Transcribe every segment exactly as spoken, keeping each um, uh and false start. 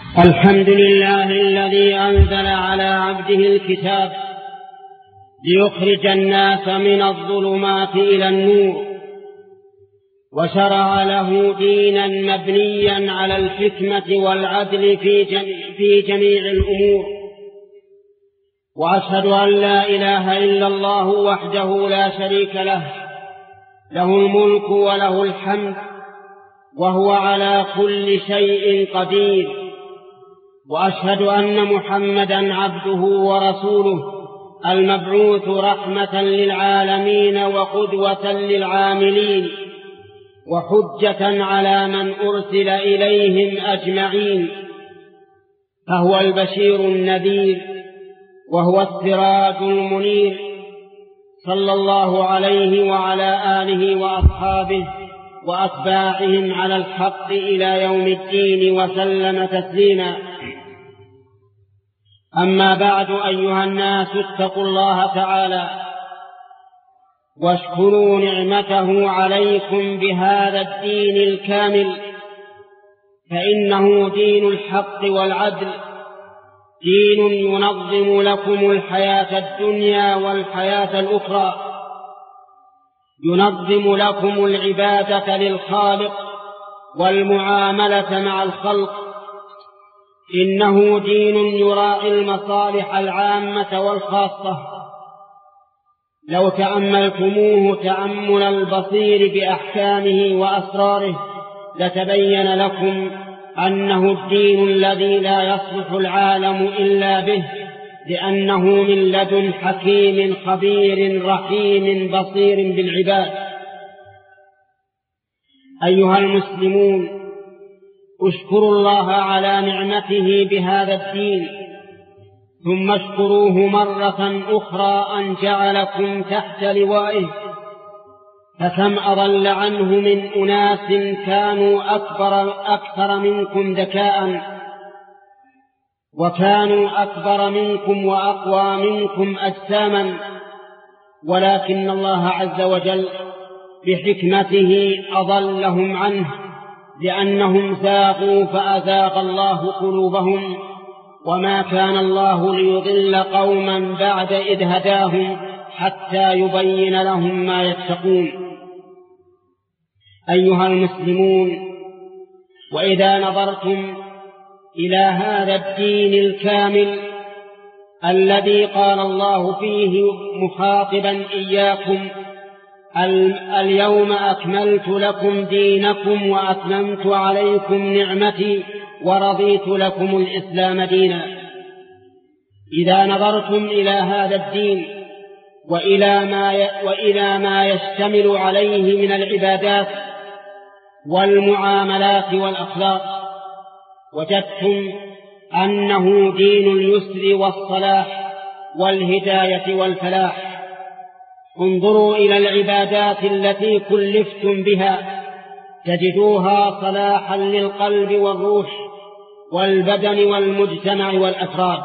الحمد لله الذي أنزل على عبده الكتاب ليخرج الناس من الظلمات إلى النور، وشرع له دينا مبنيا على الحكمة والعدل في جميع, في جميع الأمور. وأشهد أن لا إله إلا الله وحده لا شريك له، له الملك وله الحمد وهو على كل شيء قدير. وأشهد أن محمدًا عبده ورسوله المبعوث رحمة للعالمين وقدوة للعاملين وحجة على من أرسل إليهم أجمعين، فهو البشير النذير وهو السراج المنير، صلى الله عليه وعلى آله وأصحابه وأتباعهم على الحق إلى يوم الدين وسلم تسليما. أما بعد، أيها الناس اتقوا الله تعالى واشكروا نعمته عليكم بهذا الدين الكامل، فإنه دين الحق والعدل، دين ينظم لكم الحياة الدنيا والحياة الأخرى، ينظم لكم العبادة للخالق والمعاملة مع الخلق. إنه دين يراعي المصالح العامة والخاصة. لو تأملتموه تأمل البصير بأحكامه وأسراره لتبين لكم أنه الدين الذي لا يصلح العالم إلا به، لأنه من لدن حكيم خبير رحيم بصير بالعباد. أيها المسلمون، اشكروا الله على نعمته بهذا الدين، ثم اشكروه مرة أخرى أن جعلكم تحت لوائه. فكم أضل عنه من أناس كانوا أكبر, أكثر منكم ذكاء، وكانوا أكبر منكم وأقوى منكم أجساما، ولكن الله عز وجل بحكمته أضلهم عنه، لأنهم زاغوا فأزاغ الله قلوبهم، وما كان الله ليضل قوما بعد إذ هداهم حتى يبين لهم ما يتقون. أيها المسلمون، وإذا نظرتم إلى هذا الدين الكامل الذي قال الله فيه مخاطبا إياكم: اليوم أكملت لكم دينكم وأتممت عليكم نعمتي ورضيت لكم الإسلام دينا. إذا نظرتم إلى هذا الدين وإلى ما وإلى ما يشتمل عليه من العبادات والمعاملات والأخلاق، وجدتم أنه دين اليسر والصلاح والهداية والفلاح. انظروا إلى العبادات التي كلفتم بها، تجدوها صلاحا للقلب والروح والبدن والمجتمع والأفراد.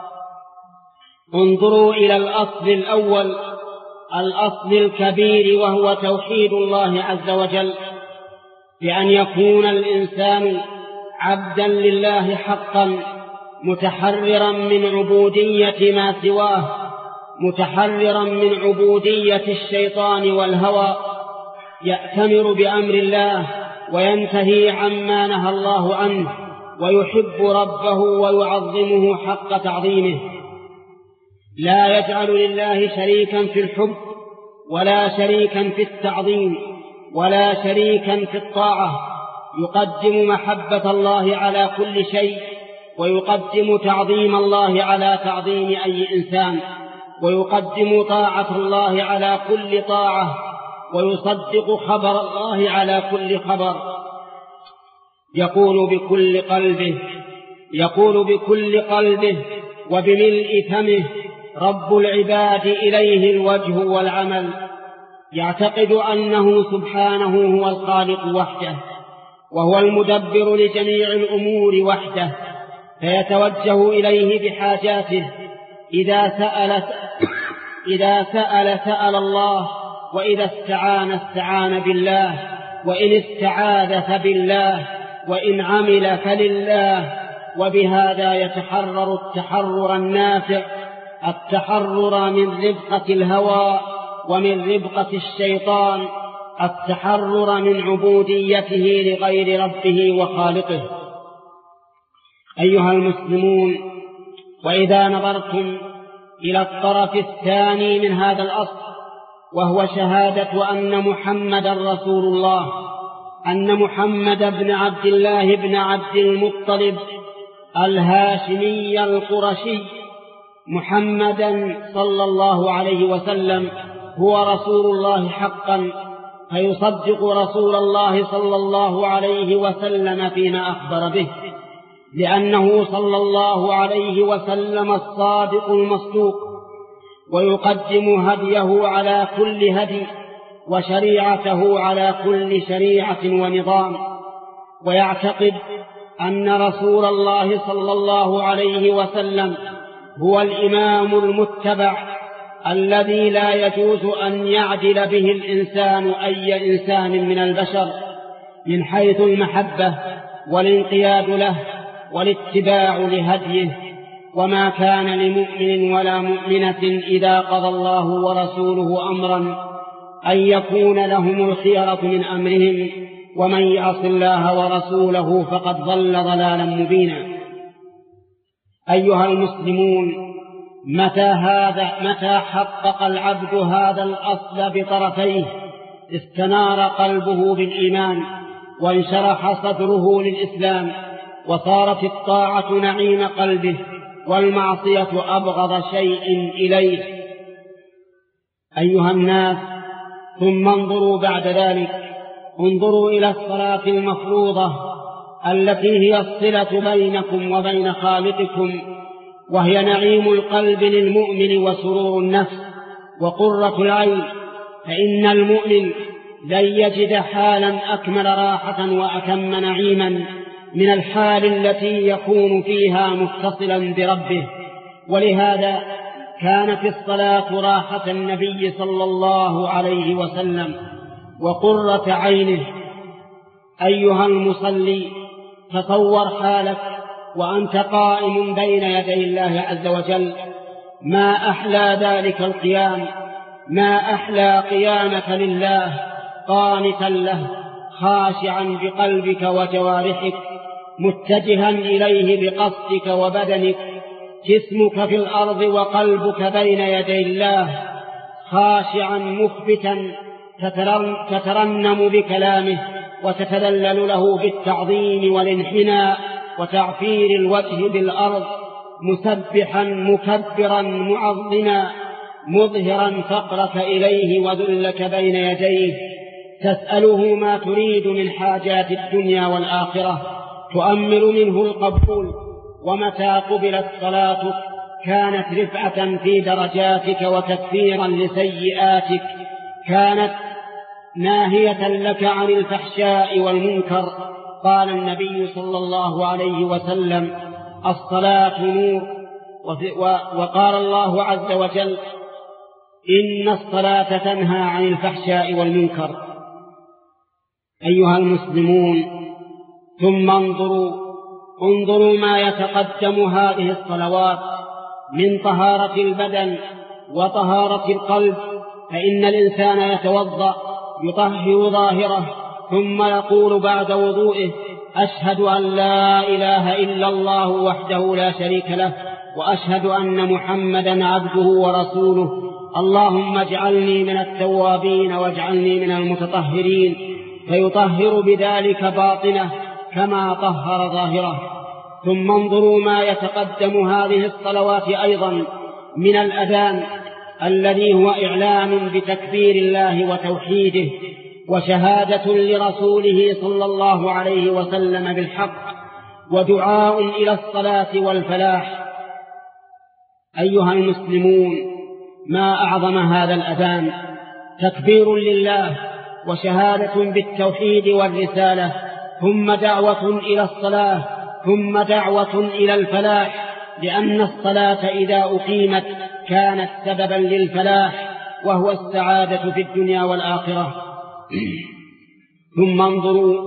انظروا إلى الأصل الأول، الأصل الكبير، وهو توحيد الله عز وجل، بأن يكون الإنسان عبدا لله حقا، متحررا من عبودية ما سواه، متحررا من عبودية الشيطان والهوى، يأتمر بأمر الله وينتهي عما نهى الله عنه، ويحب ربه ويعظمه حق تعظيمه. لا يجعل لله شريكا في الحب، ولا شريكا في التعظيم، ولا شريكا في الطاعة. يقدم محبة الله على كل شيء، ويقدم تعظيم الله على تعظيم أي إنسان، ويقدم طاعة الله على كل طاعة، ويصدق خبر الله على كل خبر. يقول بكل قلبه يقول بكل قلبه وبملء فمه: رب العباد إليه الوجه والعمل. يعتقد أنه سبحانه هو الخالق وحده، وهو المدبر لجميع الأمور وحده، فيتوجه إليه بحاجاته. إذا سأل إذا سأل سأل الله، وإذا استعان استعان بالله، وإن استعاذ فبالله، وإن عمل فلله، وبهذا يتحرر التحرر النافع، التحرر من ربقة الهوى ومن ربقة الشيطان، التحرر من عبوديته لغير ربه وخالقه. أيها المسلمون، وإذا نظرتم إلى الطرف الثاني من هذا الأصل، وهو شهادة أن محمد رسول الله، أن محمد بن عبد الله بن عبد المطلب الهاشمي القرشي محمدا صلى الله عليه وسلم هو رسول الله حقا، فيصدق رسول الله صلى الله عليه وسلم فيما أخبر به، لأنه صلى الله عليه وسلم الصادق المصدوق، ويقدم هديه على كل هدي، وشريعته على كل شريعة ونظام، ويعتقد أن رسول الله صلى الله عليه وسلم هو الإمام المتبع الذي لا يجوز أن يعدل به الإنسان أي إنسان من البشر من حيث المحبة والانقياد له والاتباع لهديه. وما كان لمؤمن ولا مؤمنة إذا قضى الله ورسوله أمرا أن يكون لهم الخيرة من أمرهم، ومن يعص الله ورسوله فقد ضل ضلالا مبينا. أيها المسلمون، متى هذا متى حقق العبد هذا الأصل بطرفيه استنار قلبه بالإيمان، وانشرح صدره للإسلام، وصارت الطاعة نعيم قلبه، والمعصية أبغض شيء إليه. أيها الناس، ثم انظروا بعد ذلك، انظروا إلى الصلاة المفروضة التي هي الصلة بينكم وبين خالقكم، وهي نعيم القلب للمؤمن وسرور النفس وقرة العين، فإن المؤمن لن يجد حالا أكمل راحة وأتم نعيما من الحال التي يكون فيها متصلا بربه. ولهذا كانت الصلاة راحة النبي صلى الله عليه وسلم وقرة عينه. أيها المصلي، تصور حالك وأنت قائم بين يدي الله عز وجل، ما أحلى ذلك القيام، ما أحلى قيامك لله قانتا له، خاشعا بقلبك وجوارحك، متجها إليه بقصدك وبدنك، جسمك في الأرض وقلبك بين يدي الله، خاشعا مخبتا تترنم بكلامه وتتذلل له بالتعظيم والانحناء وتعفير الوجه بالأرض، مسبحا مكبرا معظما، مظهرا فقرك إليه وذلك بين يديه، تسأله ما تريد من حاجات الدنيا والآخرة، تؤمل منه القبول. ومتى قبلت صلاتك كانت رفعة في درجاتك وتكفيرا لسيئاتك، كانت ناهية لك عن الفحشاء والمنكر. قال النبي صلى الله عليه وسلم: الصلاة نور. وقال الله عز وجل: إن الصلاة تنهى عن الفحشاء والمنكر. أيها المسلمون، ثم انظروا انظروا ما يتقدم هذه الصلوات من طهارة البدن وطهارة القلب. فإن الإنسان يتوضأ يطهر ظاهره، ثم يقول بعد وضوئه: أشهد أن لا إله إلا الله وحده لا شريك له، وأشهد أن محمدا عبده ورسوله، اللهم اجعلني من التوابين واجعلني من المتطهرين. فيطهر بذلك باطنه كما طهر ظاهره. ثم انظروا ما يتقدم هذه الصلوات أيضا من الأذان الذي هو إعلام بتكبير الله وتوحيده، وشهادة لرسوله صلى الله عليه وسلم بالحق، ودعاء إلى الصلاة والفلاح. أيها المسلمون، ما أعظم هذا الأذان، تكبير لله وشهادة بالتوحيد والرسالة، ثم دعوة إلى الصلاة، ثم دعوة إلى الفلاح، لأن الصلاة إذا أقيمت كانت سببا للفلاح، وهو السعادة في الدنيا والآخرة. ثم انظروا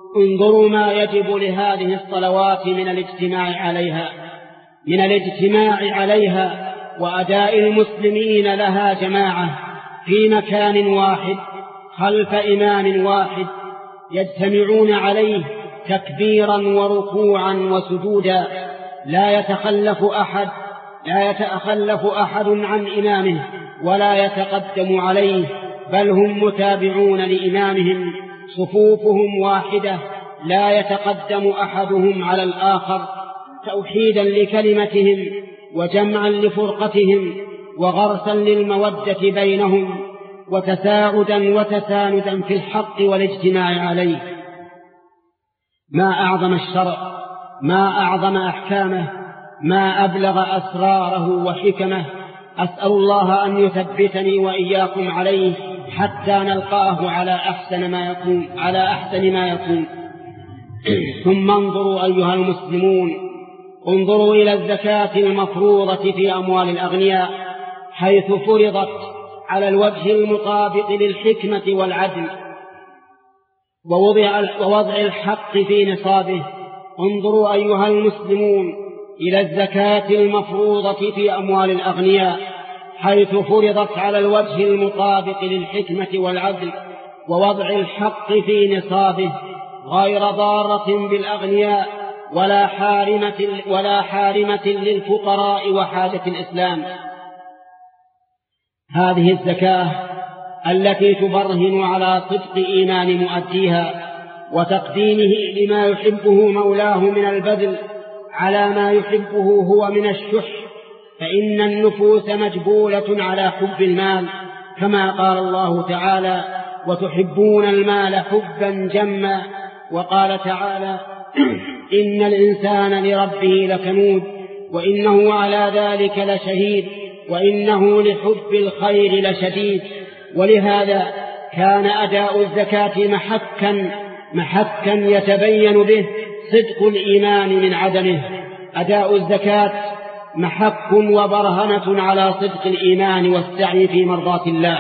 انظروا ما يجب لهذه الصلوات من الاجتماع عليها من الاجتماع عليها وأداء المسلمين لها جماعة في مكان واحد خلف إمام واحد يجتمعون عليه تكبيرا وركوعا وسجودا، لا يتخلف أحد لا يتخلف أحد عن إمامه ولا يتقدم عليه، بل هم متابعون لإمامهم، صفوفهم واحدة لا يتقدم أحدهم على الآخر، توحيدا لكلمتهم وجمعا لفرقتهم وغرسا للمودة بينهم وتساعدا وتساندا في الحق والاجتماع عليه. ما أعظم الشرع، ما أعظم أحكامه، ما أبلغ أسراره وحكمه. أسأل الله أن يثبتني وإياكم عليه حتى نلقاه على أحسن ما يكون على أحسن ما يكون. ثم انظروا أيها المسلمون، انظروا إلى الزكاة المفروضة في أموال الأغنياء حيث فرضت على الوجه المطابق للحكمة والعدل ووضع, ووضع الحق في نصابه. انظروا أيها المسلمون إلى الزكاة المفروضة في أموال الأغنياء حيث فرضت على الوجه المطابق للحكمة والعدل ووضع الحق في نصابه، غير ضارة بالأغنياء ولا حارمة, ولا حارمة للفقراء وحاجة الإسلام. هذه الزكاة التي تبرهن على صدق إيمان مؤديها وتقديمه لما يحبه مولاه من البذل على ما يحبه هو من الشح، فإن النفوس مجبولة على حب المال، كما قال الله تعالى: وتحبون المال حبا جما. وقال تعالى: إن الإنسان لربه لكنود وإنه على ذلك لشهيد وإنه لحب الخير لشديد. ولهذا كان أداء الزكاة محكا محكا يتبين به صدق الإيمان من عدمه. أداء الزكاة محك وبرهنة على صدق الإيمان والسعي في مرضاة الله.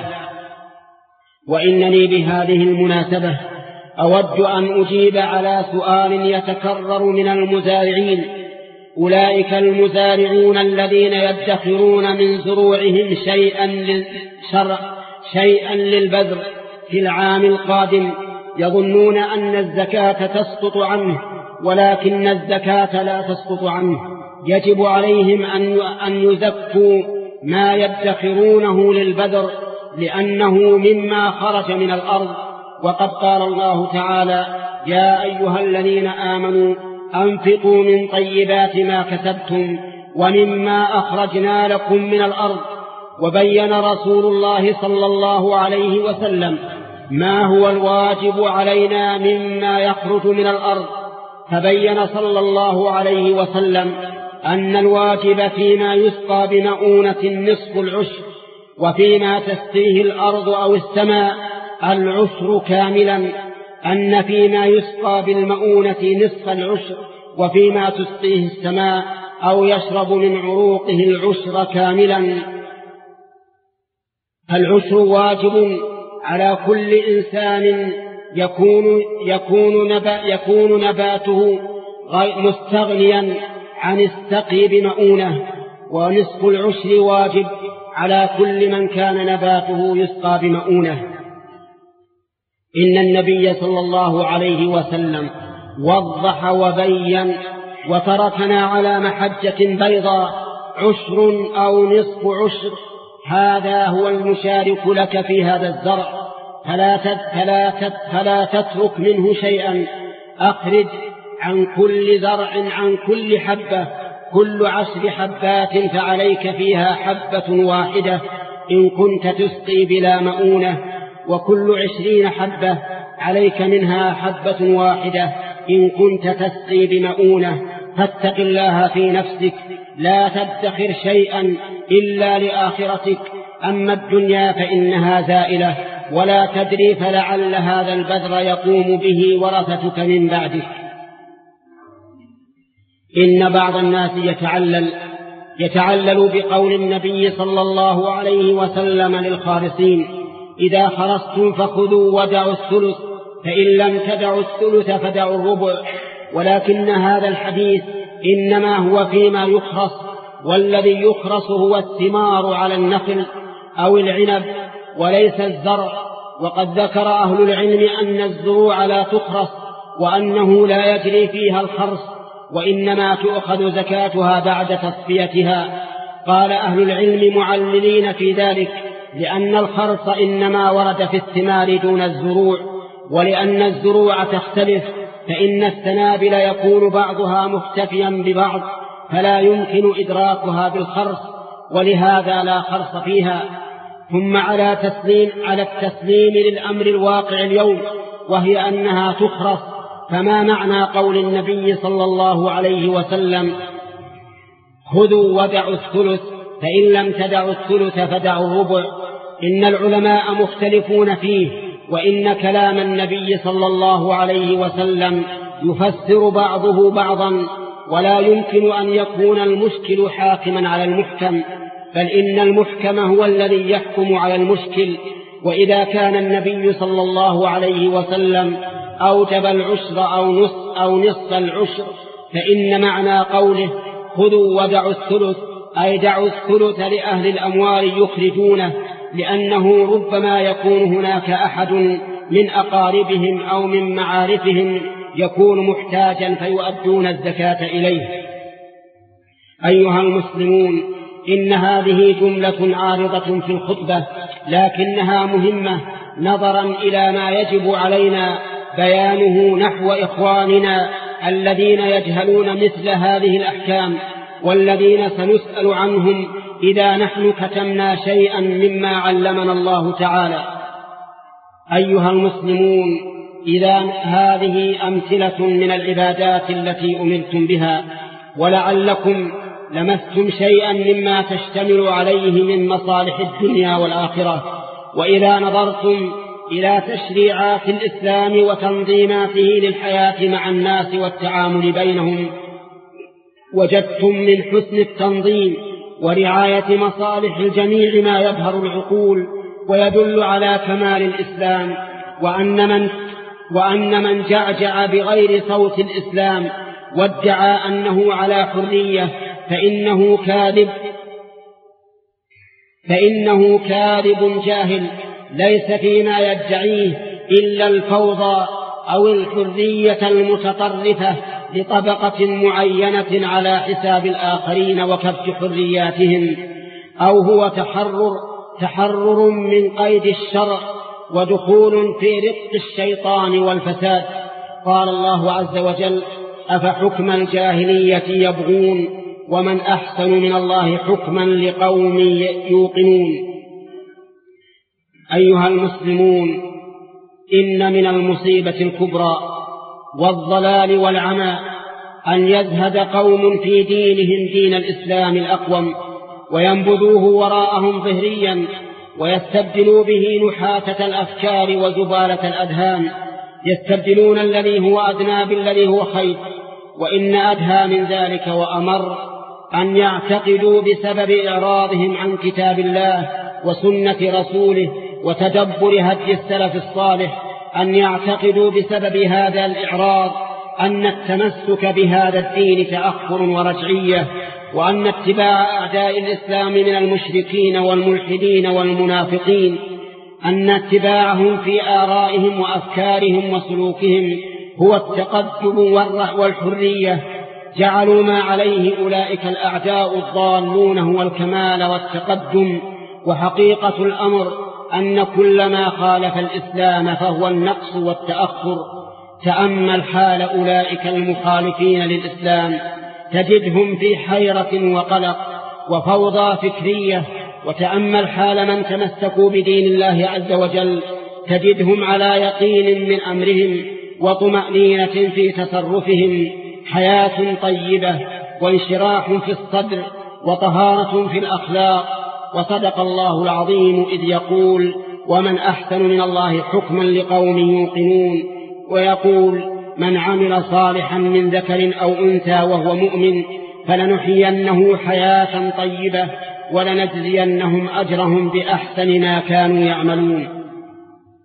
وإنني بهذه المناسبة أود أن أجيب على سؤال يتكرر من المزارعين، أولئك المزارعون الذين يدخرون من زروعهم شيئا للشرع شيئا للبذر في العام القادم، يظنون أن الزكاة تسقط عنه، ولكن الزكاة لا تسقط عنه. يجب عليهم أن يزكوا ما يدخرونه للبذر لأنه مما خرج من الأرض. وقد قال الله تعالى: يا أيها الذين آمنوا أنفقوا من طيبات ما كسبتم ومما أخرجنا لكم من الأرض. وبين رسول الله صلى الله عليه وسلم ما هو الواجب علينا مما يخرج من الأرض، فبين صلى الله عليه وسلم أن الواجب فيما يسقى بمؤونة نصف العشر، وفيما تسقيه الأرض أو السماء العشر كاملا، أن فيما يسقى بالمؤونة نصف العشر، وفيما تسقيه السماء أو يشرب من عروقه العشر كاملا. العشر واجب على كل إنسان يكون, يكون, نبا يكون نباته مستغنيا عن السقي بمؤونة، ونصف العشر واجب على كل من كان نباته يسقى بمؤونة. إن النبي صلى الله عليه وسلم وضح وبين وتركنا على محجة بيضاء، عشر أو نصف عشر، هذا هو المشارك لك في هذا الزرع، فلا, فلا, فلا تترك منه شيئا. أخرج عن كل زرع عن كل حبة كل عشر حبات فعليك فيها حبة واحدة إن كنت تسقي بلا مؤونة، وكل عشرين حبة عليك منها حبة واحدة إن كنت تسقي بمؤونة. فاتق الله في نفسك، لا تدخر شيئا إلا لآخرتك، أما الدنيا فإنها زائلة ولا تدري، فلعل هذا البذر يقوم به ورثتك من بعدك. إن بعض الناس يتعلل يتعلل بقول النبي صلى الله عليه وسلم للخارصين: إذا خرصتم فخذوا ودعوا الثلث فإن لم تدعوا الثلث فدعوا الربع. ولكن هذا الحديث إنما هو فيما يخرص، والذي يخرص هو الثمار على النخل أو العنب وليس الزرع. وقد ذكر أهل العلم أن الزروع لا تخرص، وأنه لا يجري فيها الخرص، وإنما تؤخذ زكاتها بعد تصفيتها. قال أهل العلم معللين في ذلك لأن الخرص إنما ورد في الثمار دون الزروع، ولأن الزروع تختلف، فإن السنابل يكون بعضها مختفيا ببعض فلا يمكن إدراكها بالخرص، ولهذا لا خرص فيها. ثم على تسليم على التسليم للأمر الواقع اليوم، وهي أنها تخرص. فما معنى قول النبي صلى الله عليه وسلم: خذوا ودعوا الثلث، فإن لم تدعوا الثلث فدعوا الربع؟ إن العلماء مختلفون فيه، وإن كلام النبي صلى الله عليه وسلم يفسر بعضه بعضا، ولا يمكن أن يكون المشكل حاكما على المحكم، بل إن المحكم هو الذي يحكم على المشكل. وإذا كان النبي صلى الله عليه وسلم أوجب العشر أو نصف, أو نصف العشر، فإن معنى قوله خذوا ودعوا الثلث أي دعوا الثلث لأهل الأموال يخرجونه، لأنه ربما يكون هناك أحد من أقاربهم أو من معارفهم يكون محتاجا فيؤدون الزكاة إليه. أيها المسلمون، إن هذه جملة عارضة في الخطبة، لكنها مهمة نظرا إلى ما يجب علينا بيانه نحو إخواننا الذين يجهلون مثل هذه الأحكام، والذين سنسأل عنهم إذا نحن كتمنا شيئا مما علمنا الله تعالى. أيها المسلمون، إذا هذه أمثلة من العبادات التي أمرتم بها، ولعلكم لمستم شيئا مما تشتمل عليه من مصالح الدنيا والآخرة. وإذا نظرتم إلى تشريعات الإسلام وتنظيماته للحياة مع الناس والتعامل بينهم، وجدتم من حسن التنظيم ورعاية مصالح الجميع ما يبهر العقول ويدل على كمال الإسلام، وأن من, وأن من جعجع بغير صوت الإسلام وادعى أنه على حرية فإنه كاذب فإنه كاذب جاهل، ليس فيما يدعيه إلا الفوضى أو الحرية المتطرفة لطبقة معينة على حساب الآخرين وكبت حرياتهم، أو هو تحرر تحرر من قيد الشرع ودخول في رق الشيطان والفساد. قال الله عز وجل: أفحكم الجاهلية يبغون ومن أحسن من الله حكما لقوم يوقنون. أيها المسلمون، إن من المصيبة الكبرى والضلال والعمى أن يزهد قوم في دينهم دين الإسلام الأقوم وينبذوه وراءهم ظهريا، ويستبدلوا به نحاتة الأفكار وزبالة الأذهان، يستبدلون الذي هو أدنى بالذي هو خير. وإن أدهى من ذلك وأمر أن يعتقدوا بسبب إعراضهم عن كتاب الله وسنة رسوله وتدبر هدي السلف الصالح، أن يعتقدوا بسبب هذا الإعراض أن التمسك بهذا الدين تأخر ورجعية، وأن اتباع أعداء الإسلام من المشركين والملحدين والمنافقين أن اتباعهم في آرائهم وأفكارهم وسلوكهم هو التقدم والحرية. جعلوا ما عليه أولئك الأعداء الضالون هو الكمال والتقدم، وحقيقة الأمر أن كل ما خالف الإسلام فهو النقص والتأخر. تأمل حال أولئك المخالفين للإسلام، تجدهم في حيرة وقلق وفوضى فكرية. وتأمل حال من تمسكوا بدين الله عز وجل، تجدهم على يقين من أمرهم وطمأنينة في تصرفهم، حياة طيبة وانشراح في الصدر وطهارة في الأخلاق. وصدق الله العظيم إذ يقول: ومن أحسن من الله حكما لقوم يوقنون. ويقول: من عمل صالحا من ذكر أو أنثى وهو مؤمن فلنحيينه حياة طيبة ولنجزينهم أجرهم بأحسن ما كانوا يعملون.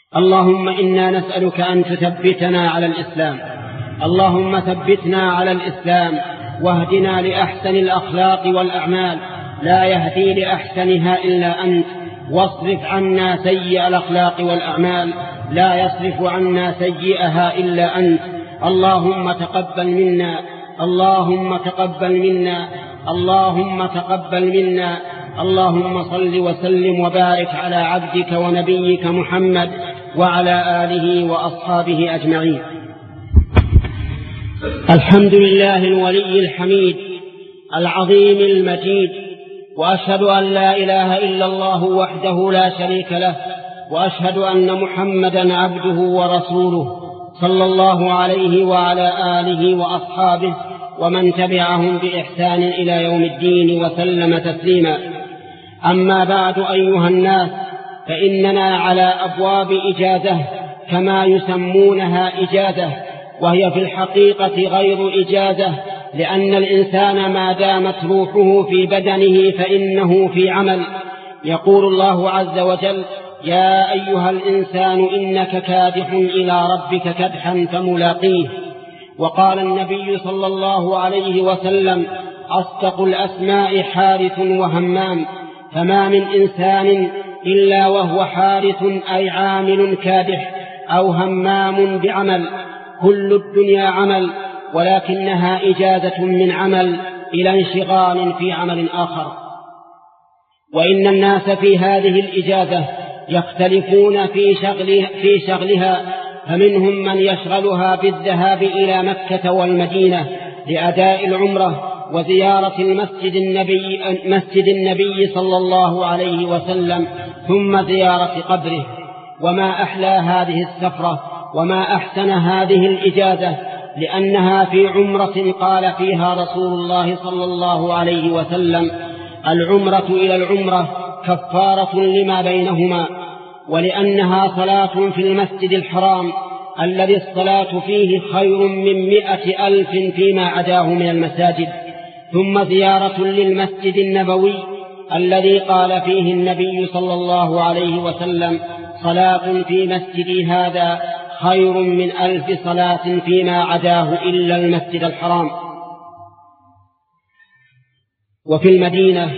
اللهم إنا نسألك أن تثبتنا على الإسلام، اللهم ثبتنا على الإسلام واهدنا لأحسن الأخلاق والأعمال، لا يهدي لأحسنها إلا أنت، واصرف عنا سيئ الأخلاق والأعمال، لا يصرف عنا سيئها إلا أنت. اللهم تقبل منا، اللهم تقبل منا، اللهم تقبل منا. اللهم صل وسلم وبارك على عبدك ونبيك محمد وعلى آله وأصحابه أجمعين. الحمد لله الولي الحميد العظيم المجيد، وأشهد أن لا إله إلا الله وحده لا شريك له، وأشهد أن محمدا عبده ورسوله صلى الله عليه وعلى آله وأصحابه ومن تبعهم بإحسان إلى يوم الدين وسلم تسليما. أما بعد أيها الناس، فإننا على أبواب إجازة كما يسمونها إجازة، وهي في الحقيقة غير إجازة، لأن الإنسان ما دامت روحه في بدنه فإنه في عمل. يقول الله عز وجل: يا أيها الإنسان إنك كادح إلى ربك كدحا فملاقيه. وقال النبي صلى الله عليه وسلم: أصدق الأسماء حارث وهمام، فما من إنسان إلا وهو حارث أي عامل كادح أو همام بعمل. كل الدنيا عمل، ولكنها إجازة من عمل إلى انشغال في عمل آخر. وإن الناس في هذه الإجازة يختلفون في شغلها, في شغلها فمنهم من يشغلها بالذهاب إلى مكة والمدينة لأداء العمرة وزيارة المسجد النبي, مسجد النبي صلى الله عليه وسلم، ثم زيارة قبره. وما أحلى هذه السفرة وما أحسن هذه الإجازة، لأنها في عمرة قال فيها رسول الله صلى الله عليه وسلم: العمرة إلى العمرة كفارة لما بينهما. ولأنها صلاة في المسجد الحرام الذي الصلاة فيه خير من مئة ألف فيما عداه من المساجد. ثم زيارة للمسجد النبوي الذي قال فيه النبي صلى الله عليه وسلم: صلاة في مسجدي هذا خير من ألف صلاة فيما عداه إلا المسجد الحرام. وفي المدينة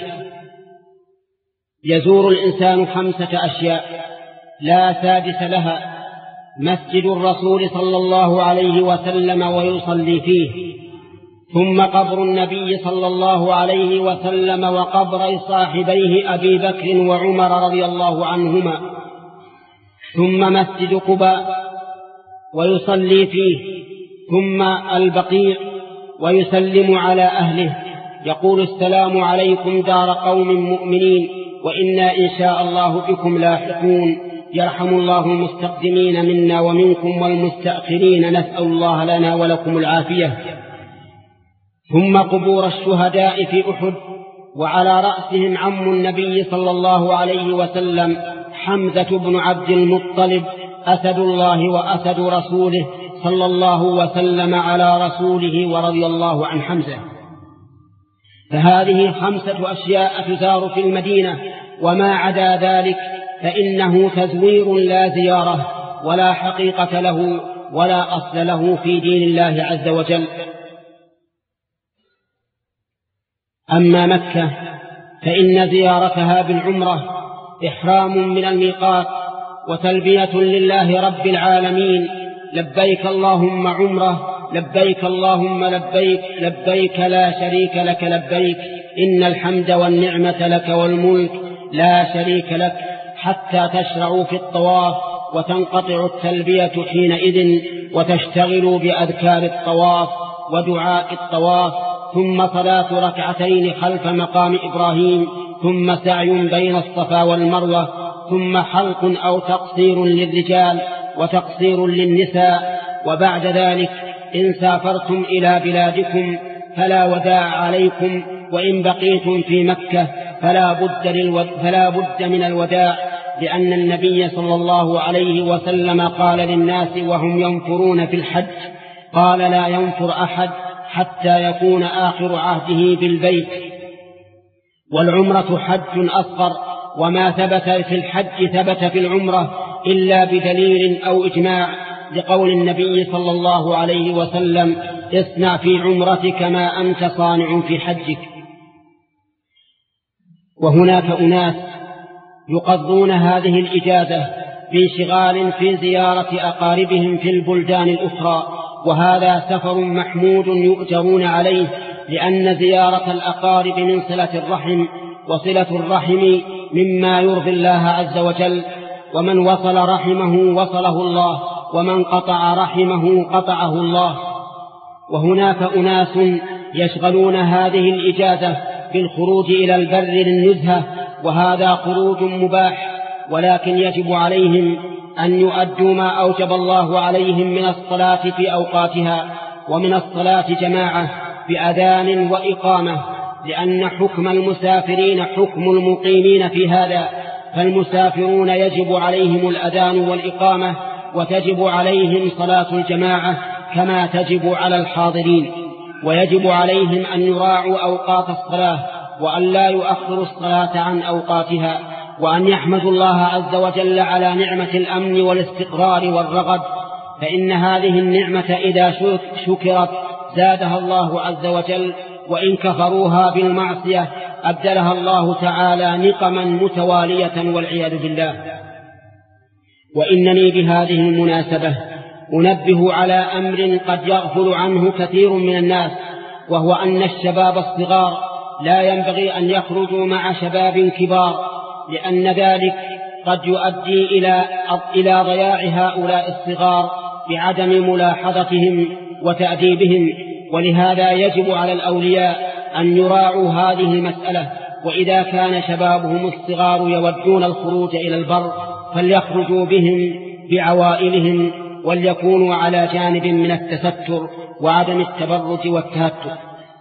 يزور الإنسان خمسة أشياء لا سادس لها: مسجد الرسول صلى الله عليه وسلم ويصلي فيه، ثم قبر النبي صلى الله عليه وسلم وقبر صاحبيه أبي بكر وعمر رضي الله عنهما، ثم مسجد قباء ويصلي فيه، ثم البقيع ويسلم على أهله، يقول: السلام عليكم دار قوم مؤمنين وإنا إن شاء الله بكم لاحقون، يرحم الله المستقدمين منا ومنكم والمستأخرين، نسأل الله لنا ولكم العافية. ثم قبور الشهداء في أحد، وعلى رأسهم عم النبي صلى الله عليه وسلم حمزة بن عبد المطلب، أسد الله وأسد رسوله صلى الله وسلم على رسوله ورضي الله عن حمزة. فهذه خمسة أشياء تزار في المدينة، وما عدا ذلك فإنه تزوير لا زيارة، ولا حقيقة له ولا أصل له في دين الله عز وجل. أما مكة فإن زيارتها بالعمرة إحرام من الميقات وتلبية لله رب العالمين: لبيك اللهم عمرة، لبيك اللهم لبيك، لبيك لا شريك لك لبيك، إن الحمد والنعمة لك والملك لا شريك لك، حتى تشرعوا في الطواف وتنقطع التلبية حينئذ وتشتغلوا بأذكار الطواف ودعاء الطواف، ثم صلاة ركعتين خلف مقام إبراهيم، ثم سعي بين الصفا والمروة، ثم حلق أو تقصير للرجال وتقصير للنساء. وبعد ذلك إن سافرتم إلى بلادكم فلا وداع عليكم، وإن بقيتم في مكة فلا بد, للو... فلا بد من الوداع، لأن النبي صلى الله عليه وسلم قال للناس وهم ينفرون في الحج: قال لا ينفر أحد حتى يكون آخر عهده بالبيت. والعمرة حج أصغر، وما ثبت في الحج ثبت في العمرة، إلا بدليل أو إجماع، لقول النبي صلى الله عليه وسلم: اصنع في عمرتك ما أنت صانع في حجك. وهناك أناس يقضون هذه الإجازة بانشغال في زيارة أقاربهم في البلدان الأخرى، وهذا سفر محمود يؤجرون عليه، لأن زيارة الأقارب من صلة الرحم، وصلة الرحم مما يرضي الله عز وجل، ومن وصل رحمه وصله الله، ومن قطع رحمه قطعه الله. وهناك أناس يشغلون هذه الإجازة بالخروج إلى البر للنزهة، وهذا خروج مباح، ولكن يجب عليهم أن يؤدوا ما أوجب الله عليهم من الصلاة في أوقاتها، ومن الصلاة جماعة بأذان وإقامة، لأن حكم المسافرين حكم المقيمين في هذا، فالمسافرون يجب عليهم الأذان والإقامة، وتجب عليهم صلاة الجماعة كما تجب على الحاضرين. ويجب عليهم أن يراعوا أوقات الصلاة، وأن لا يؤخروا الصلاة عن أوقاتها، وأن يحمدوا الله عز وجل على نعمة الأمن والاستقرار والرغد، فإن هذه النعمة إذا شكرت زادها الله عز وجل، وإن كفروها بالمعصية أبدلها الله تعالى نقما متوالية والعياذ بالله. وإنني بهذه المناسبة أنبه على أمر قد يغفل عنه كثير من الناس، وهو أن الشباب الصغار لا ينبغي أن يخرجوا مع شباب كبار، لأن ذلك قد يؤدي إلى إلى ضياع هؤلاء الصغار بعدم ملاحظتهم وتأديبهم. ولهذا يجب على الأولياء أن يراعوا هذه المسألة، وإذا كان شبابهم الصغار يودون الخروج إلى البر فليخرجوا بهم بعوائلهم، وليكونوا على جانب من التستر وعدم التبرج والتهتك.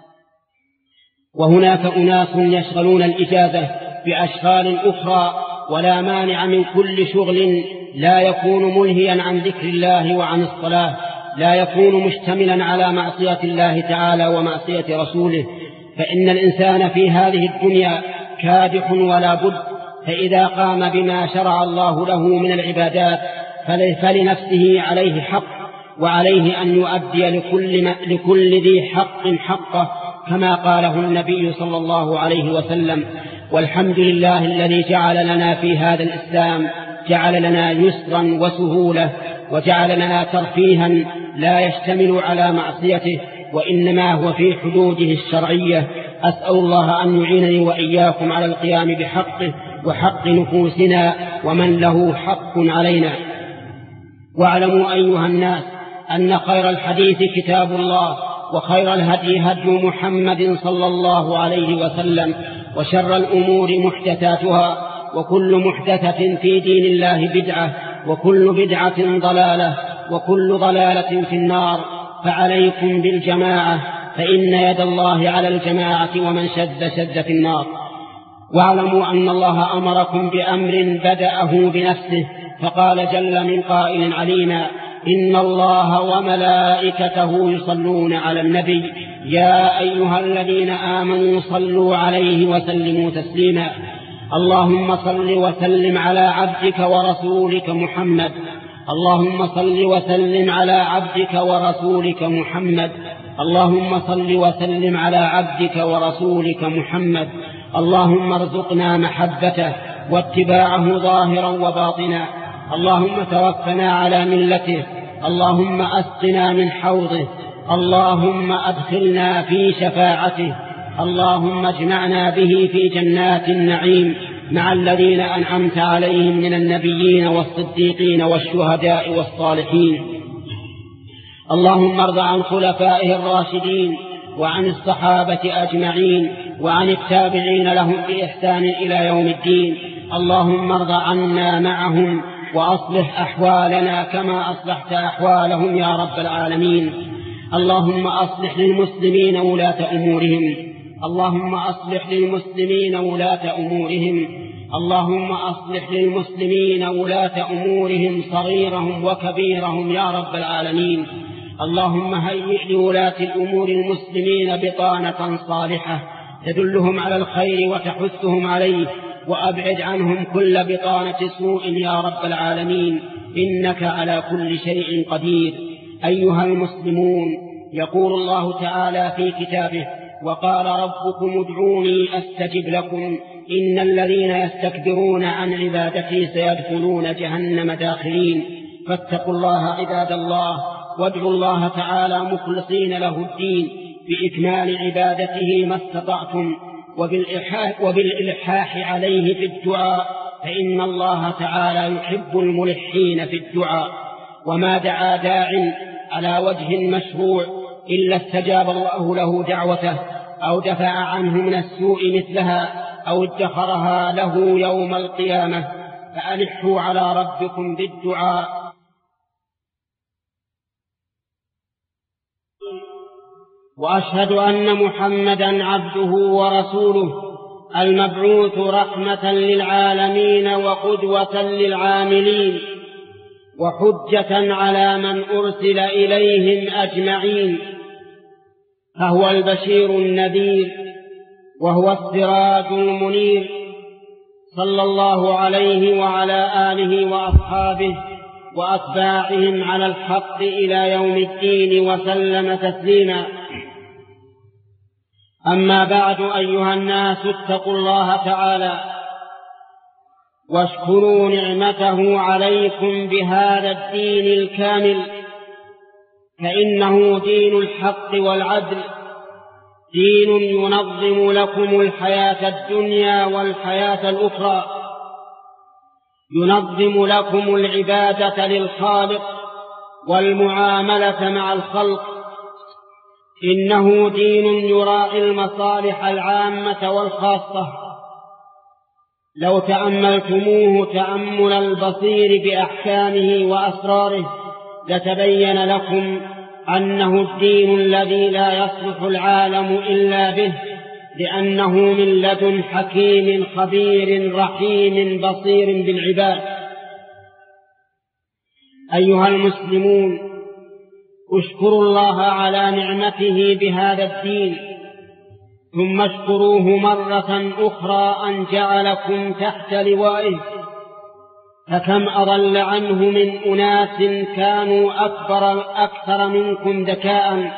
وهناك أناس يشغلون الإجازة بأشغال أخرى، ولا مانع من كل شغل لا يكون ملهيا عن ذكر الله وعن الصلاة، لا يكون مشتملا على معصية الله تعالى ومعصية رسوله، فإن الإنسان في هذه الدنيا كادح ولا بد، فإذا قام بما شرع الله له من العبادات فلنفسه عليه حق، وعليه أن يؤدي لكل, لكل ذي حق حقه، كما قاله النبي صلى الله عليه وسلم: والحمد لله الذي جعل لنا في هذا الإسلام جعل لنا يسرا وسهولة، وجعل لنا ترفيها لا يشتمل على معصيته، وإنما هو في حدوده الشرعية. أسأل الله أن يعينني وإياكم على القيام بحقه وحق نفوسنا ومن له حق علينا. واعلموا أيها الناس أن خير الحديث كتاب الله، وخير الهدي هدي محمد صلى الله عليه وسلم، وشر الأمور محدثاتها، وكل محدثة في دين الله بدعة، وكل بدعة ضلالة، وكل ضلالة في النار. فعليكم بالجماعة، فإن يد الله على الجماعة، ومن شد شد في النار. واعلموا أن الله أمركم بأمر بدأه بنفسه، فقال جل من قائل علينا: إن الله وملائكته يصلون على النبي يا أيها الذين آمنوا صلوا عليه وسلموا تسليما. اللهم صل وسلم على عبدك ورسولك محمد اللهم صل وسلم على عبدك ورسولك محمد اللهم صل وسلم على عبدك ورسولك محمد اللهم ارزقنا محبته واتباعه ظاهرا وباطنا. اللهم توفنا على ملته. اللهم أسقنا من حوضه. اللهم أدخلنا في شفاعته. اللهم اجمعنا به في جنات النعيم مع الذين أنعمت عليهم من النبيين والصديقين والشهداء والصالحين. اللهم ارض عن خلفائه الراشدين وعن الصحابة أجمعين وعن التابعين لهم بإحسان إلى يوم الدين. اللهم ارض عنا معهم وأصلح أحوالنا كما أصلحت أحوالهم يا رب العالمين. اللهم أصلح للمسلمين ولاة أمورهم. اللهم أصلح للمسلمين ولاة أمورهم. اللهم أصلح للمسلمين ولاة أمورهم صغيرهم وكبيرهم يا رب العالمين. اللهم هيئ لولاة الأمور المسلمين بطانة صالحة تدلهم على الخير وتحثهم عليه وأبعد عنهم كل بطانة سوء يا رب العالمين، إنك على كل شيء قدير. أيها المسلمون، يقول الله تعالى في كتابه: وقال ربكم ادعوني أستجب لكم إن الذين يستكبرون عن عبادتي سيدخلون جهنم داخلين. فاتقوا الله عباد الله، وادعوا الله تعالى مخلصين له الدين بإكمال عبادته ما استطعتم، وبالإلحاح, وبالإلحاح عليه في الدعاء، فإن الله تعالى يحب الملحين في الدعاء. وما دعا داع على وجه مشروع إلا استجاب الله له دعوته، أو دفع عنه من السوء مثلها، أو ادخرها له يوم القيامة. فألحوا على ربكم بالدعاء. وأشهد أن محمدا عبده ورسوله المبعوث رحمة للعالمين وقدوة للعاملين، وحجة على من أرسل إليهم أجمعين. فهو البشير النذير، وهو السراج المنير، صلى الله عليه وعلى آله وأصحابه وأتباعهم على الحق إلى يوم الدين، وسلم تسليما. أما بعد، أيها الناس، اتقوا الله تعالى واشكروا نعمته عليكم بهذا الدين الكامل، فإنه دين الحق والعدل، دين ينظم لكم الحياة الدنيا والحياة الأخرى، ينظم لكم العبادة للخالق والمعاملة مع الخلق. إنه دين يراعي المصالح العامة والخاصة. لو تأملتموه تأمل البصير بأحكامه وأسراره لتبين لكم أنه الدين الذي لا يصلح العالم إلا به، لأنه من لدن حكيم خبير رحيم بصير بالعباد. أيها المسلمون، اشكروا الله على نعمته بهذا الدين، ثم اشكروه مرة أخرى أن جعلكم تحت لوائه. فكم أضل عنه من أناس كانوا أكبر أكثر منكم ذكاء،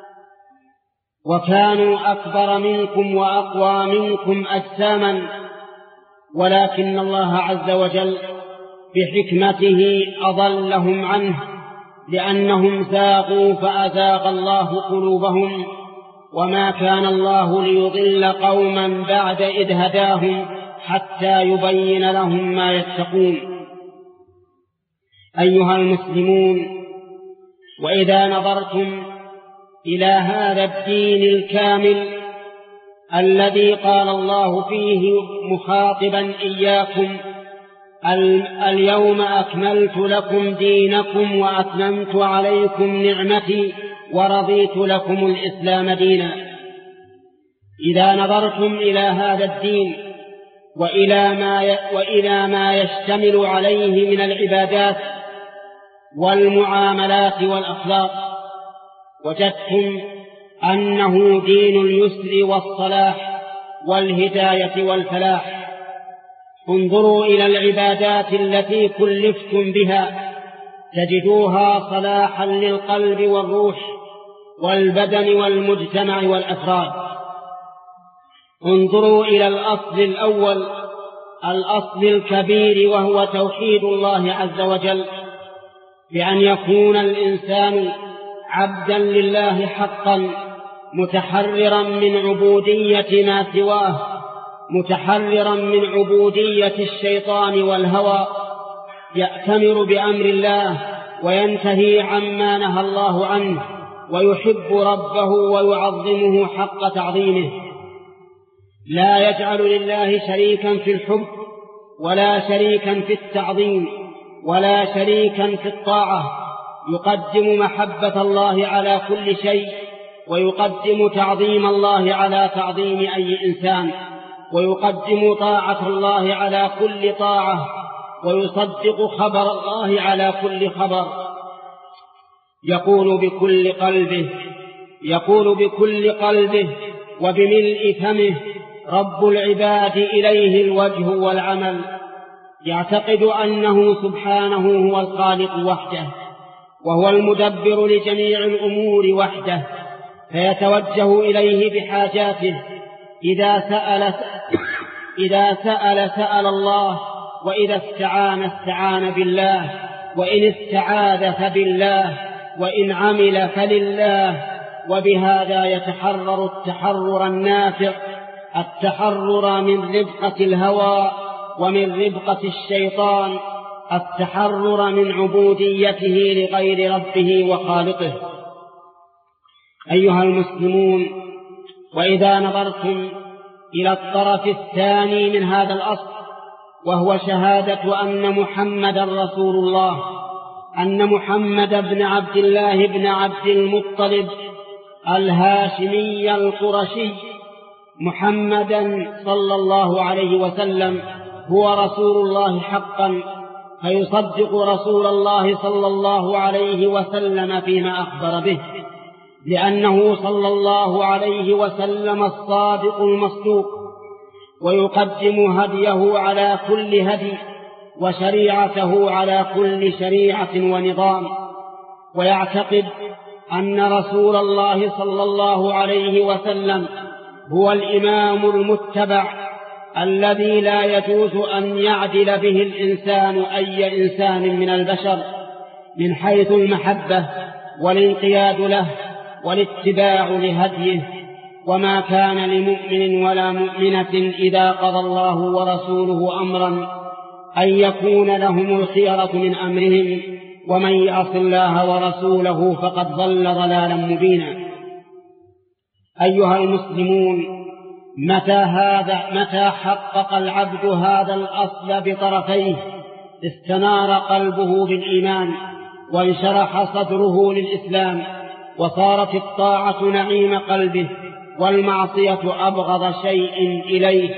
وكانوا أكبر منكم وأقوى منكم أجساما، ولكن الله عز وجل بحكمته أضلهم عنه، لأنهم زاغوا فأزاغ الله قلوبهم. وما كان الله ليضل قوما بعد إذ هداهم حتى يبين لهم ما يتقون. أيها المسلمون، وإذا نظرتم إلى هذا الدين الكامل الذي قال الله فيه مخاطبا إياكم: اليوم أكملت لكم دينكم وأتممت عليكم نعمتي ورضيت لكم الإسلام دينا. إذا نظرتم إلى هذا الدين وإلى ما, وإلى ما يشتمل عليه من العبادات والمعاملات والأخلاق، وجدتم أنه دين اليسر والصلاح والهداية والفلاح. انظروا إلى العبادات التي كلفتم بها، تجدوها صلاحا للقلب والروح والبدن والمجتمع والأفراد. انظروا إلى الأصل الأول، الأصل الكبير، وهو توحيد الله عز وجل، بأن يكون الإنسان عبدا لله حقا، متحررا من عبودية ما سواه، متحررا من عبودية الشيطان والهوى، يأتمر بأمر الله وينتهي عما نهى الله عنه، ويحب ربه ويعظمه حق تعظيمه. لا يجعل لله شريكا في الحب، ولا شريكا في التعظيم، ولا شريكا في الطاعة. يقدم محبة الله على كل شيء، ويقدم تعظيم الله على تعظيم أي إنسان، ويقدم طاعة الله على كل طاعة، ويصدق خبر الله على كل خبر. يقول بكل قلبه يقول بكل قلبه وبملء فمه: رب العباد إليه الوجه والعمل، يعتقد أنه سبحانه هو الخالق وحده، وهو المدبر لجميع الأمور وحده، فيتوجه إليه بحاجاته. إذا سأل إذا سأل سأل الله، وإذا استعان استعان بالله، وإن استعاذ فبالله، وإن عمل فلله. وبهذا يتحرر التحرر النافع، التحرر من ربقة الهوى ومن ربقة الشيطان، التحرر من عبوديته لغير ربه وخالقه. أيها المسلمون، وإذا نظرتم إلى الطرف الثاني من هذا الأصل، وهو شهادة أن محمدا رسول الله، أن محمد بن عبد الله بن عبد المطلب الهاشمي القرشي محمدا صلى الله عليه وسلم هو رسول الله حقا، فيصدق رسول الله صلى الله عليه وسلم فيما أخبر به، لأنه صلى الله عليه وسلم الصادق المصدوق، ويقدم هديه على كل هدي، وشريعته على كل شريعة ونظام، ويعتقد أن رسول الله صلى الله عليه وسلم هو الإمام المتبع الذي لا يجوز أن يعدل به الإنسان أي إنسان من البشر من حيث المحبة والانقياد له والاتباع لهديه. وما كان لمؤمن ولا مؤمنة إذا قضى الله ورسوله أمرا أن يكون لهم الخيرة من أمرهم، ومن يعص الله ورسوله فقد ضل ضلالا مبينا. أيها المسلمون، متى هذا متى حقق العبد هذا الأصل بطرفيه استنار قلبه بالإيمان، وانشرح صدره للإسلام، وصارت الطاعة نعيم قلبه، والمعصية أبغض شيء إليه.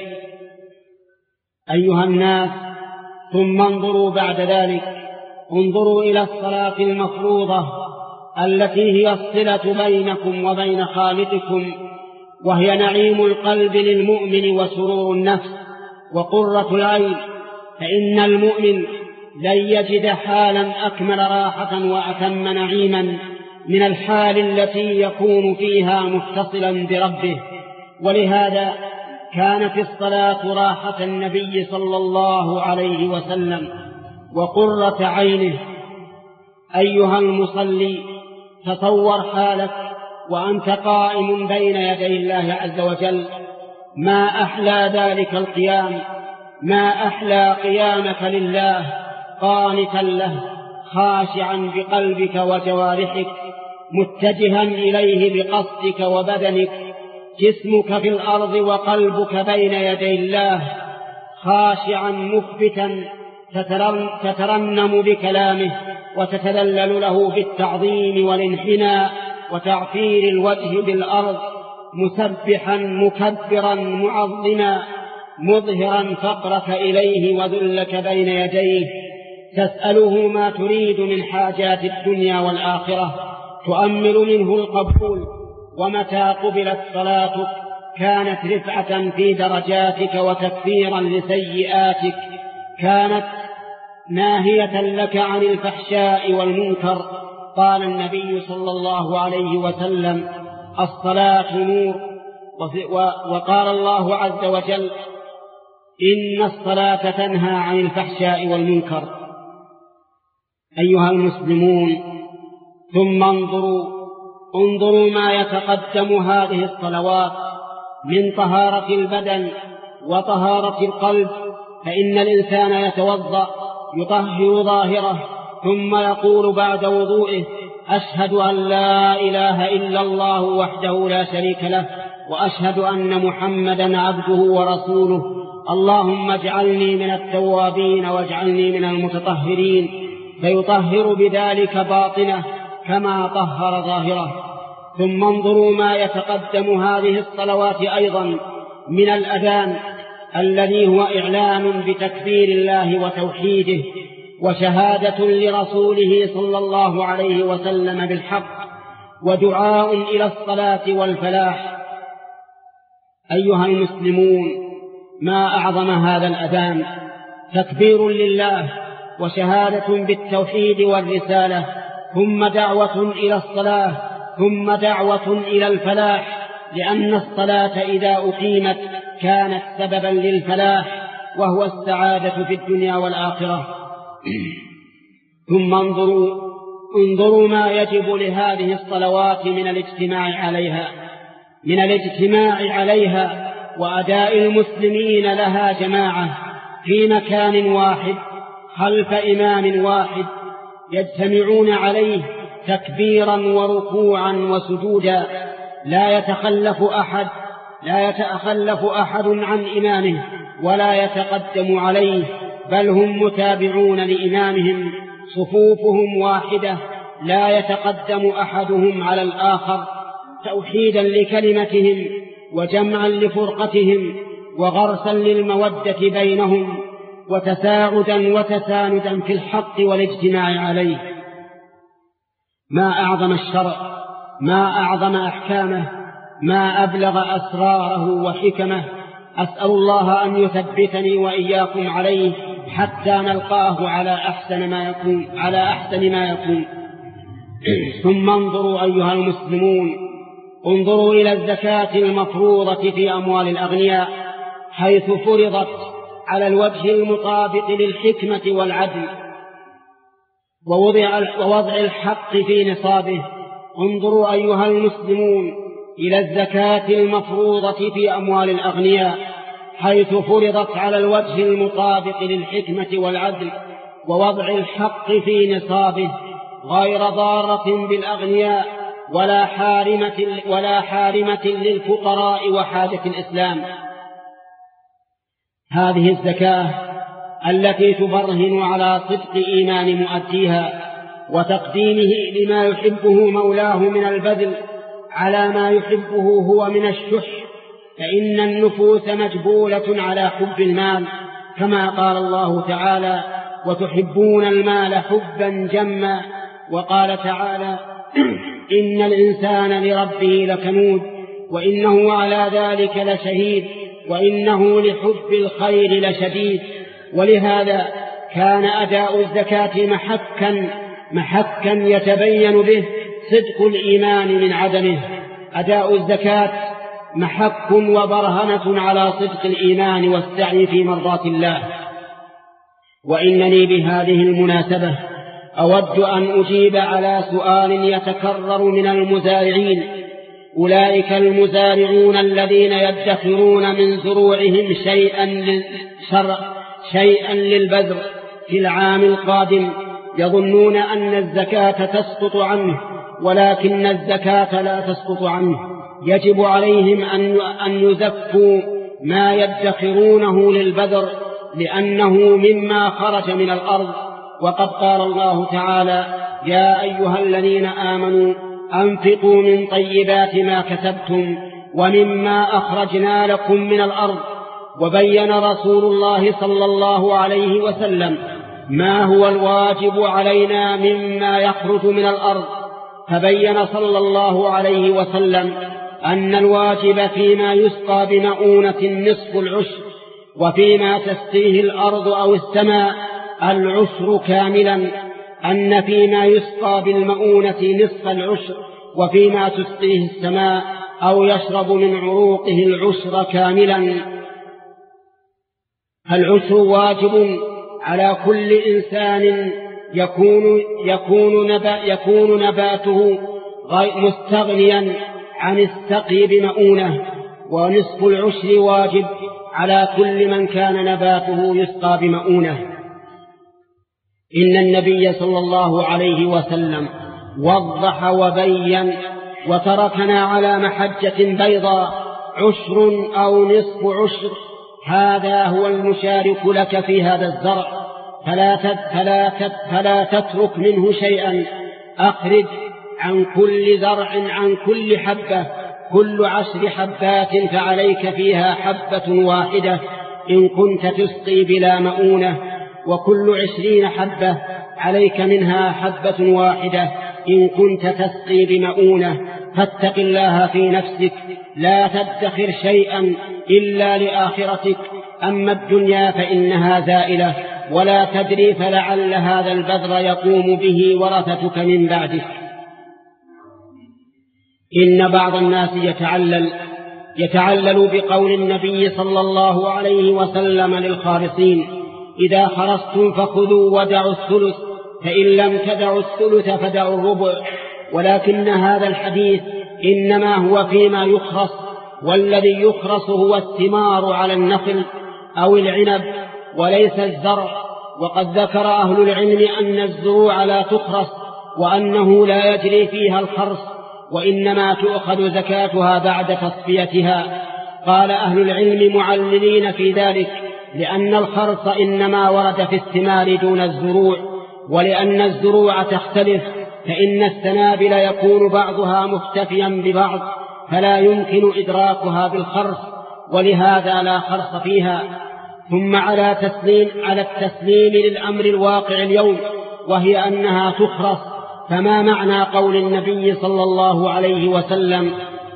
أيها الناس، ثم انظروا بعد ذلك، انظروا إلى الصلاة المفروضة التي هي الصلة بينكم وبين خالقكم، وهي نعيم القلب للمؤمن وسرور النفس وقرة العين. فإن المؤمن لن يجد حالا أكمل راحة وأتم نعيما من الحال التي يكون فيها متصلا بربه. ولهذا كانت الصلاة راحة النبي صلى الله عليه وسلم وقرة عينه. أيها المصلي، تصور حالك وأنت قائم بين يدي الله عز وجل، ما أحلى ذلك القيام، ما أحلى قيامك لله قانتا له، خاشعا بقلبك وجوارحك، متجها إليه بقصدك وبدنك، جسمك في الأرض وقلبك بين يدي الله، خاشعا مخبتا تترنم بكلامه وتتذلل له بالتعظيم والانحناء وتعفير الوجه بالأرض، مسبحا مكبرا معظما، مظهرا فقرك إليه وذلك بين يديه، تسأله ما تريد من حاجات الدنيا والآخرة، تؤمل منه القبول. ومتى قبلت صلاتك كانت رفعة في درجاتك وتكفيرا لسيئاتك، كانت ناهية لك عن الفحشاء والمنكر. قال النبي صلى الله عليه وسلم: الصلاة نور. وقال الله عز وجل: إن الصلاة تنهى عن الفحشاء والمنكر. أيها المسلمون، ثم انظروا انظروا ما يتقدم هذه الصلوات من طهارة البدن وطهارة القلب. فإن الإنسان يتوضأ يطهر ظاهره، ثم يقول بعد وضوئه: أشهد أن لا إله إلا الله وحده لا شريك له، وأشهد أن محمدا عبده ورسوله، اللهم اجعلني من التوابين واجعلني من المتطهرين. فيطهر بذلك باطنه كما طهر ظاهره. ثم انظروا ما يتقدم هذه الصلوات أيضا من الأذان الذي هو إعلان بتكبير الله وتوحيده، وشهادة لرسوله صلى الله عليه وسلم بالحق، ودعاء إلى الصلاة والفلاح. أيها المسلمون، ما أعظم هذا الأذان، تكبير لله وشهادة بالتوحيد والرسالة، ثم دعوة إلى الصلاة، ثم دعوة إلى الفلاح، لأن الصلاة إذا أقيمت كانت سببا للفلاح وهو السعادة في الدنيا والآخرة. ثم انظروا انظروا ما يجب لهذه الصلوات من الاجتماع عليها من الاجتماع عليها وأداء المسلمين لها جماعة في مكان واحد خلف إمام واحد يجتمعون عليه تكبيرا وركوعا وسجودا، لا يتخلف أحد لا يتخلف أحد عن إمامه ولا يتقدم عليه، بل هم متابعون لإمامهم، صفوفهم واحدة لا يتقدم أحدهم على الآخر، توحيدا لكلمتهم وجمعا لفرقتهم وغرسا للمودة بينهم وتساعدا وتساندا في الحق والاجتماع عليه. ما أعظم الشرع، ما أعظم أحكامه، ما أبلغ أسراره وحكمه. أسأل الله أن يثبتني وإياكم عليه حتى نلقاه على أحسن ما يكون على أحسن ما يكون. ثم انظروا أيها المسلمون، انظروا إلى الزكاة المفروضة في أموال الأغنياء، حيث فرضت على الوجه المطابق للحكمة والعدل ووضع, ووضع الحق في نصابه. انظروا أيها المسلمون إلى الزكاة المفروضة في أموال الأغنياء، حيث فرضت على الوجه المطابق للحكمة والعدل ووضع الحق في نصابه، غير ضارة بالأغنياء ولا حارمة, ولا حارمة للفقراء وحاجة الإسلام. هذه الزكاة التي تبرهن على صدق إيمان مؤديها وتقديمه لما يحبه مولاه من البذل على ما يحبه هو من الشح، فإن النفوس مجبولة على حب المال، كما قال الله تعالى: وتحبون المال حبا جما. وقال تعالى: إن الإنسان لربه لكنود وإنه على ذلك لشهيد وإنه لحب الخير لشديد. ولهذا كان أداء الزكاة محكا محكا يتبين به صدق الإيمان من عدمه. أداء الزكاة محك وبرهنة على صدق الإيمان والسعي في مرضاة الله. وإنني بهذه المناسبة أود أن أجيب على سؤال يتكرر من المزارعين، أولئك المزارعون الذين يدخرون من زروعهم شيئا للشرع شيئا للبذر في العام القادم، يظنون أن الزكاة تسقط عنه، ولكن الزكاة لا تسقط عنه. يجب عليهم أن يزكوا ما يدخرونه للبذر، لأنه مما خرج من الأرض. وقد قال الله تعالى: يا أيها الذين آمنوا أنفقوا من طيبات ما كسبتم ومما أخرجنا لكم من الأرض. وبين رسول الله صلى الله عليه وسلم ما هو الواجب علينا مما يخرج من الأرض، فبين صلى الله عليه وسلم أن الواجب فيما يسقى بمؤونة نصف العشر، وفيما تسقيه الأرض أو السماء العشر كاملا، أن فيما يسقى بالمؤونة نصف العشر، وفيما تسقيه السماء أو يشرب من عروقه العشر كاملا. العشر واجب على كل إنسان يكون, يكون, نبا يكون نباته مستغنيا عن السقي بمؤونة، ونصف العشر واجب على كل من كان نباته يسقى بمؤونة. إن النبي صلى الله عليه وسلم وضح وبين وتركنا على محجة بيضاء، عشر أو نصف عشر، هذا هو المشارك لك في هذا الزرع، فلا, فلا, فلا تترك منه شيئا. أخرج عن كل زرع عن كل حبة كل عشر حبات، فعليك فيها حبة واحدة إن كنت تسقي بلا مؤونة، وكل عشرين حبة عليك منها حبة واحدة إن كنت تسقي بمؤونة. فاتق الله في نفسك، لا تدخر شيئا إلا لآخرتك، أما الدنيا فإنها زائلة، ولا تدري فلعل هذا البذر يقوم به ورثتك من بعدك. إن بعض الناس يتعلل يتعلل بقول النبي صلى الله عليه وسلم للخارصين: إذا خرصتم فخذوا ودعوا الثلث، فإن لم تدعوا الثلث فدعوا الربع. ولكن هذا الحديث إنما هو فيما يخرص، والذي يخرص هو الثمار على النخل أو العنب وليس الزرع. وقد ذكر أهل العلم أن الزروع لا تخرص، وأنه لا يجري فيها الخرص، وإنما تؤخذ زكاتها بعد تصفيتها. قال أهل العلم معللين في ذلك لأن الخرص إنما ورد في الثمار دون الزروع، ولأن الزروع تختلف، فإن السنابل يكون بعضها مختفيا ببعض فلا يمكن إدراكها بالخرص، ولهذا لا خرص فيها. ثم على تسليم على التسليم للأمر الواقع اليوم، وهي أنها تخرص. فما معنى قول النبي صلى الله عليه وسلم: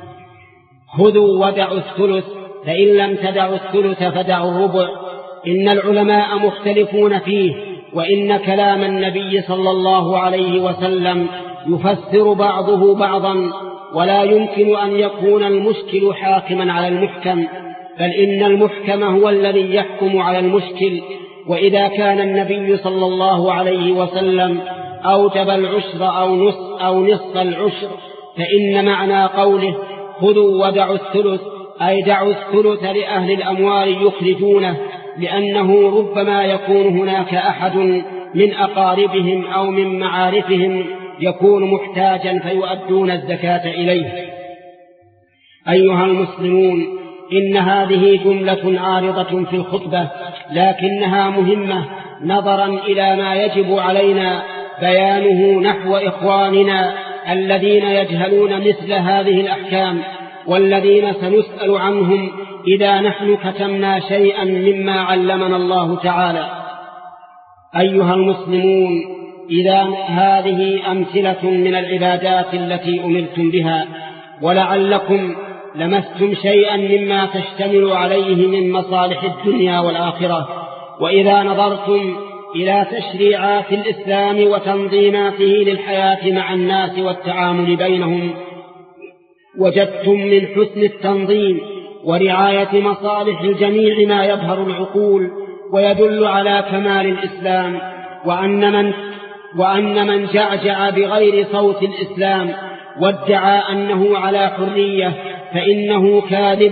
خذوا ودعوا الثلث، فإن لم تدعوا الثلث فدعوا الربع؟ إن العلماء مختلفون فيه، وإن كلام النبي صلى الله عليه وسلم يفسر بعضه بعضا، ولا يمكن أن يكون المشكل حاكما على المحكم، بل إن المحكم هو الذي يحكم على المشكل. وإذا كان النبي صلى الله عليه وسلم أوجب العشر أو نصف, أو نصف العشر، فإن معنى قوله خذوا ودعوا الثلث أي دعوا الثلث لأهل الأموال يخرجونه، لأنه ربما يكون هناك أحد من أقاربهم أو من معارفهم يكون محتاجا فيؤدون الزكاة إليه. أيها المسلمون، إن هذه جملة عارضة في الخطبة، لكنها مهمة نظرا إلى ما يجب علينا بيانه نحو إخواننا الذين يجهلون مثل هذه الأحكام، والذين سنسأل عنهم إذا نحن كتمنا شيئا مما علمنا الله تعالى. أيها المسلمون، إذا هذه أمثلة من العبادات التي أمرتم بها، ولعلكم لمستم شيئا مما تشتمل عليه من مصالح الدنيا والآخرة. وإذا نظرتم إلى تشريعات الإسلام وتنظيماته للحياة مع الناس والتعامل بينهم، وجدتم من حسن التنظيم ورعاية مصالح الجميع ما يبهر العقول ويدل على كمال الإسلام، وأن من, وأن من جعجع بغير صوت الإسلام وادعى أنه على حرية فإنه كاذب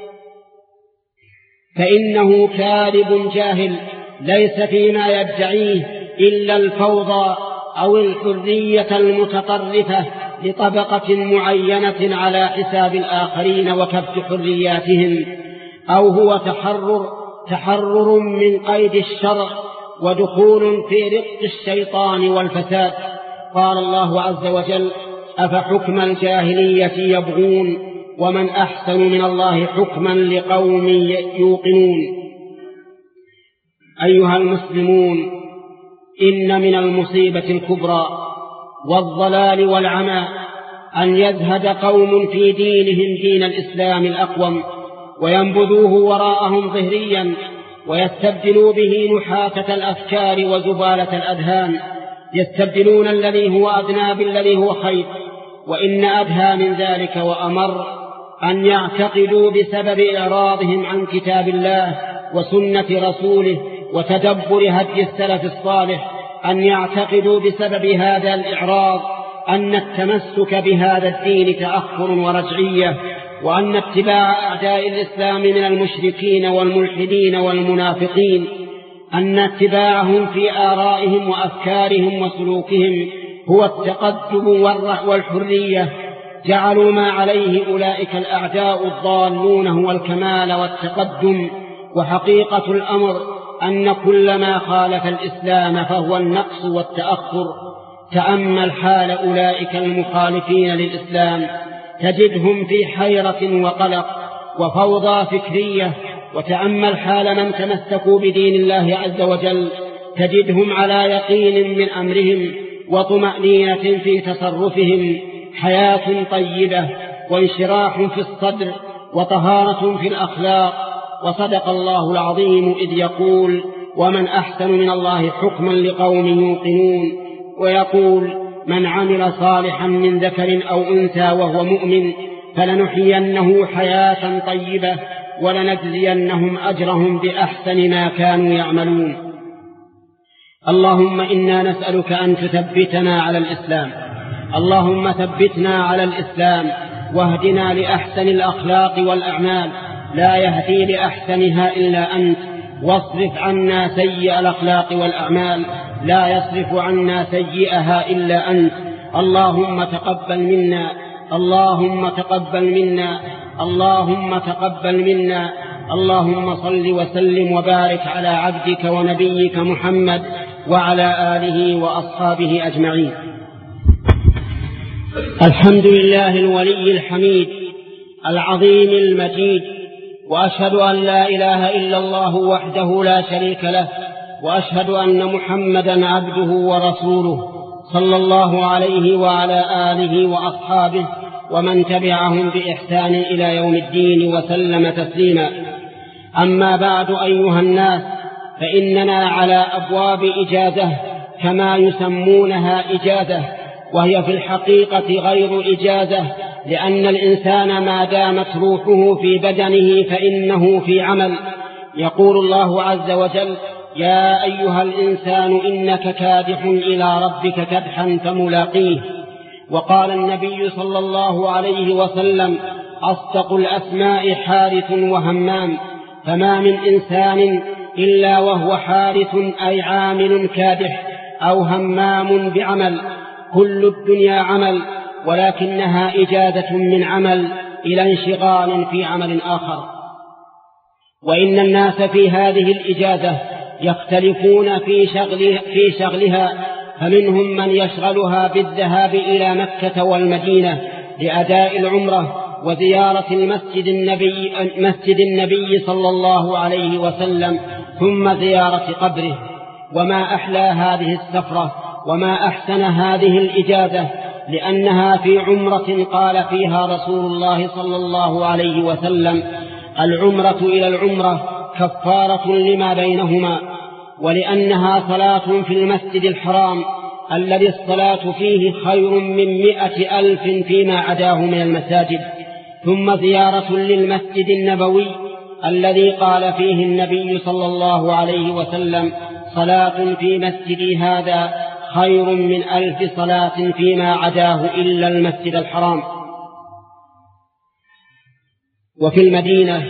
فإنه كاذب جاهل، ليس فيما يدعيه إلا الفوضى أو الحرية المتطرفة لطبقة معينة على حساب الآخرين وكبت حرياتهم، أو هو تحرر تحرر من قيد الشرع ودخول في رق الشيطان والفساد. قال الله عز وجل: أفحكم الجاهلية يبغون ومن أحسن من الله حكما لقوم يوقنون. أيها المسلمون، إن من المصيبة الكبرى والضلال والعمى أن يزهد قوم في دينهم دين الإسلام الأقوم وينبذوه وراءهم ظهريا، ويستبدلوا به نحاتة الأفكار وزبالة الأذهان، يستبدلون الذي هو أدنى بالذي هو خير. وإن أدهى من ذلك وأمر أن يعتقدوا بسبب إعراضهم عن كتاب الله وسنة رسوله وتدبر هدي السلف الصالح، أن يعتقدوا بسبب هذا الإعراض أن التمسك بهذا الدين تأخر ورجعية، وأن اتباع أعداء الإسلام من المشركين والملحدين والمنافقين أن اتباعهم في آرائهم وأفكارهم وسلوكهم هو التقدم والحرية. جعلوا ما عليه أولئك الأعداء الضالون هو الكمال والتقدم، وحقيقة الأمر أن كل ما خالف الإسلام فهو النقص والتأخر. تأمل حال أولئك المخالفين للإسلام، تجدهم في حيرة وقلق وفوضى فكرية. وتأمل حال من تمسكوا بدين الله عز وجل، تجدهم على يقين من أمرهم وطمأنينة في تصرفهم، حياة طيبة وانشراح في الصدر وطهارة في الأخلاق. وصدق الله العظيم إذ يقول: ومن أحسن من الله حكما لقوم يوقنون. ويقول: من عمل صالحا من ذكر أو أنثى وهو مؤمن فلنحيينه حياة طيبة ولنجزينهم أجرهم بأحسن ما كانوا يعملون. اللهم إنا نسألك أن تثبتنا على الإسلام، اللهم ثبتنا على الإسلام واهدنا لأحسن الأخلاق والأعمال، لا يهدي لأحسنها إلا أنت، واصرف عنا سيئ الأخلاق والأعمال، لا يصرف عنا سيئها إلا أنت. اللهم تقبل منا، اللهم تقبل منا، اللهم تقبل منا. اللهم صل وسلم وبارك على عبدك ونبيك محمد وعلى آله وأصحابه أجمعين. الحمد لله الولي الحميد العظيم المجيد، وأشهد أن لا إله إلا الله وحده لا شريك له، وأشهد أن محمدا عبده ورسوله صلى الله عليه وعلى آله وأصحابه ومن تبعهم بإحسان إلى يوم الدين وسلم تسليما. أما بعد أيها الناس، فإننا على أبواب إجازة كما يسمونها إجازة، وهي في الحقيقة غير إجازة، لأن الإنسان ما دامت روحه في بدنه فإنه في عمل. يقول الله عز وجل: يا أيها الإنسان إنك كادح إلى ربك كدحا فملاقيه. وقال النبي صلى الله عليه وسلم: أصدق الأسماء حارث وهمام، فما من إنسان إلا وهو حارث أي عامل كادح أو همام بعمل. كل الدنيا عمل، ولكنها إجازة من عمل إلى انشغال في عمل آخر. وإن الناس في هذه الإجازة يختلفون في شغلها, في شغلها فمنهم من يشغلها بالذهاب إلى مكة والمدينة لأداء العمرة وزيارة المسجد النبي, مسجد النبي صلى الله عليه وسلم، ثم زيارة قبره. وما أحلى هذه السفرة وما أحسن هذه الإجازة، لأنها في عمرة قال فيها رسول الله صلى الله عليه وسلم: العمرة إلى العمرة كفارة لما بينهما. ولأنها صلاة في المسجد الحرام الذي الصلاة فيه خير من مئة ألف فيما عداه من المساجد. ثم زيارة للمسجد النبوي الذي قال فيه النبي صلى الله عليه وسلم: صلاة في مسجدي هذا خير من ألف صلاة فيما عداه إلا المسجد الحرام. وفي المدينة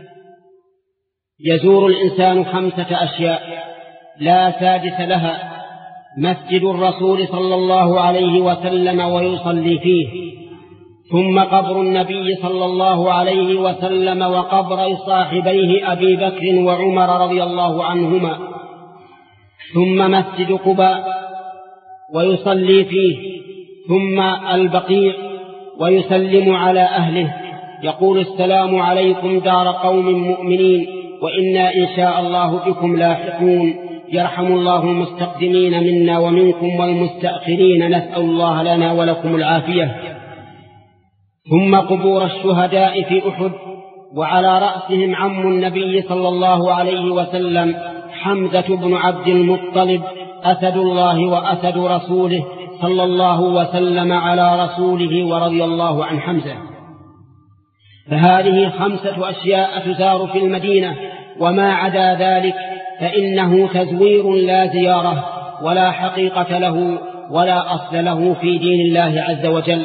يزور الإنسان خمسة أشياء لا سادس لها: مسجد الرسول صلى الله عليه وسلم ويصلي فيه، ثم قبر النبي صلى الله عليه وسلم وقبر صاحبيه أبي بكر وعمر رضي الله عنهما، ثم مسجد قباء ويصلي فيه، ثم البقيع ويسلم على أهله، يقول: السلام عليكم دار قوم مؤمنين وإنا إن شاء الله بكم لاحقون، يرحم الله المستقدمين منا ومنكم والمستأخرين، نسأل الله لنا ولكم العافية. ثم قبور الشهداء في أحد، وعلى رأسهم عم النبي صلى الله عليه وسلم حمزة بن عبد المطلب، أسد الله وأسد رسوله صلى الله وسلم على رسوله ورضي الله عن حمزة. فهذه خمسة أشياء تزار في المدينة، وما عدا ذلك فإنه تزوير لا زيارة، ولا حقيقة له ولا أصل له في دين الله عز وجل.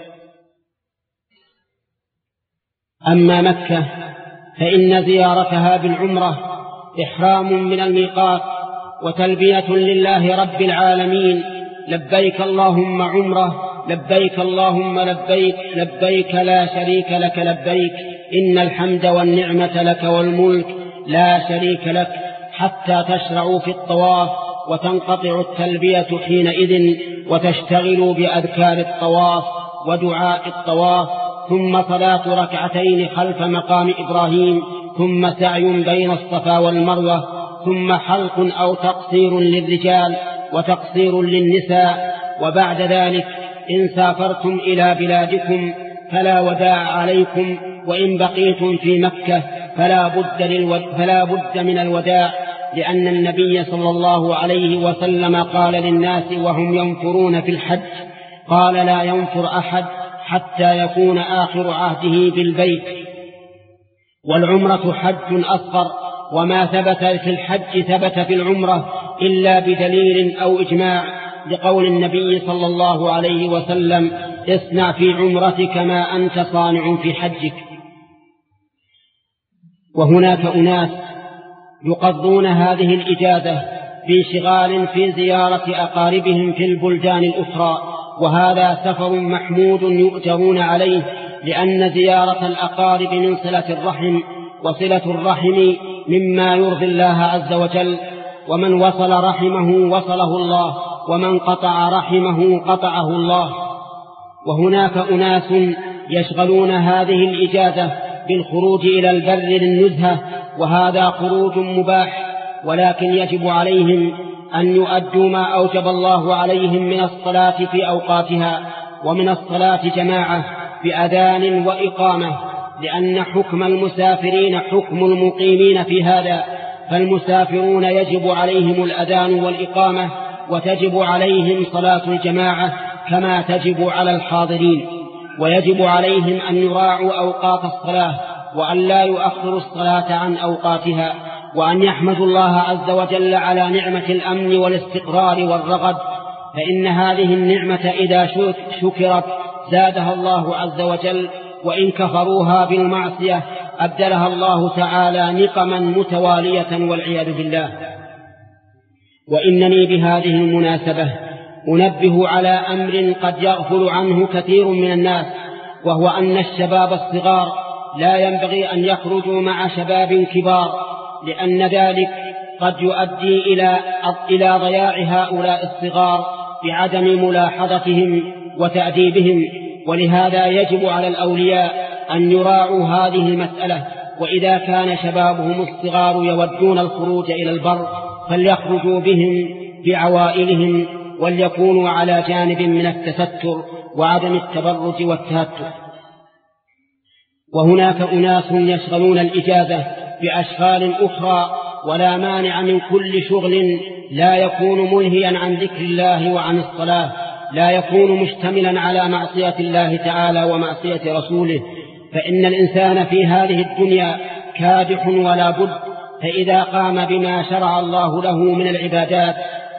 أما مكة فإن زيارتها بالعمرة إحرام من الميقات وتلبية لله رب العالمين: لبيك اللهم عمرة، لبيك اللهم لبيك، لبيك لا شريك لك لبيك، إن الحمد والنعمة لك والملك لا شريك لك، حتى تشرعوا في الطواف وتنقطع التلبية حينئذ وتشتغلوا بأذكار الطواف ودعاء الطواف، ثم صلاة ركعتين خلف مقام إبراهيم، ثم سعي بين الصفا والمروة، ثم حلق أو تقصير للرجال وتقصير للنساء، وبعد ذلك إن سافرتم إلى بلادكم فلا وداع عليكم، وإن بقيتم في مكة فلا بد, للو... فلا بد من الوداع، لأن النبي صلى الله عليه وسلم قال للناس وهم ينفرون في الحج، قال لا ينفر أحد حتى يكون آخر عهده بالبيت. والعمرة حج أصغر، وما ثبت في الحج ثبت في العمرة إلا بدليل أو إجماع، لقول النبي صلى الله عليه وسلم اصنع في عمرتك ما أنت صانع في حجك. وهناك أناس يقضون هذه الإجازة بانشغال في زيارة أقاربهم في البلدان الأخرى، وهذا سفر محمود يؤجرون عليه، لأن زيارة الأقارب من صلة الرحم، وصلة الرحم مما يرضي الله عز وجل، ومن وصل رحمه وصله الله، ومن قطع رحمه قطعه الله. وهناك أناس يشغلون هذه الإجازة بالخروج إلى البر للنزهة، وهذا خروج مباح، ولكن يجب عليهم أن يؤدوا ما أوجب الله عليهم من الصلاة في أوقاتها، ومن الصلاة جماعة بأذان وإقامة، لأن حكم المسافرين حكم المقيمين في هذا، فالمسافرون يجب عليهم الأذان والإقامة، وتجب عليهم صلاة الجماعة كما تجب على الحاضرين، ويجب عليهم أن يراعوا أوقات الصلاة، وأن لا يؤخروا الصلاة عن أوقاتها، وأن يحمدوا الله عز وجل على نعمة الأمن والاستقرار والرغد، فإن هذه النعمة إذا شكرت زادها الله عز وجل، وإن كفروها بالمعصية أبدلها الله تعالى نقما متوالية والعياذ بالله. وإنني بهذه المناسبة أنبه على أمر قد يغفل عنه كثير من الناس، وهو أن الشباب الصغار لا ينبغي أن يخرجوا مع شباب كبار، لأن ذلك قد يؤدي إلى إلى ضياع هؤلاء الصغار بعدم ملاحظتهم وتأديبهم، ولهذا يجب على الأولياء أن يراعوا هذه المسألة، وإذا كان شبابهم الصغار يودون الخروج إلى البر فليخرجوا بهم بعوائلهم، وليكونوا على جانب من التستر وعدم التبرج والتهتك. وهناك أناس يشغلون الإجازة بأشغال أخرى، ولا مانع من كل شغل لا يكون ملهيا عن ذكر الله وعن الصلاة، لا يكون مشتملا على معصية الله تعالى ومعصية رسوله، فإن الإنسان في هذه الدنيا كادح ولا بد، فإذا قام بما شرع الله له من العبادات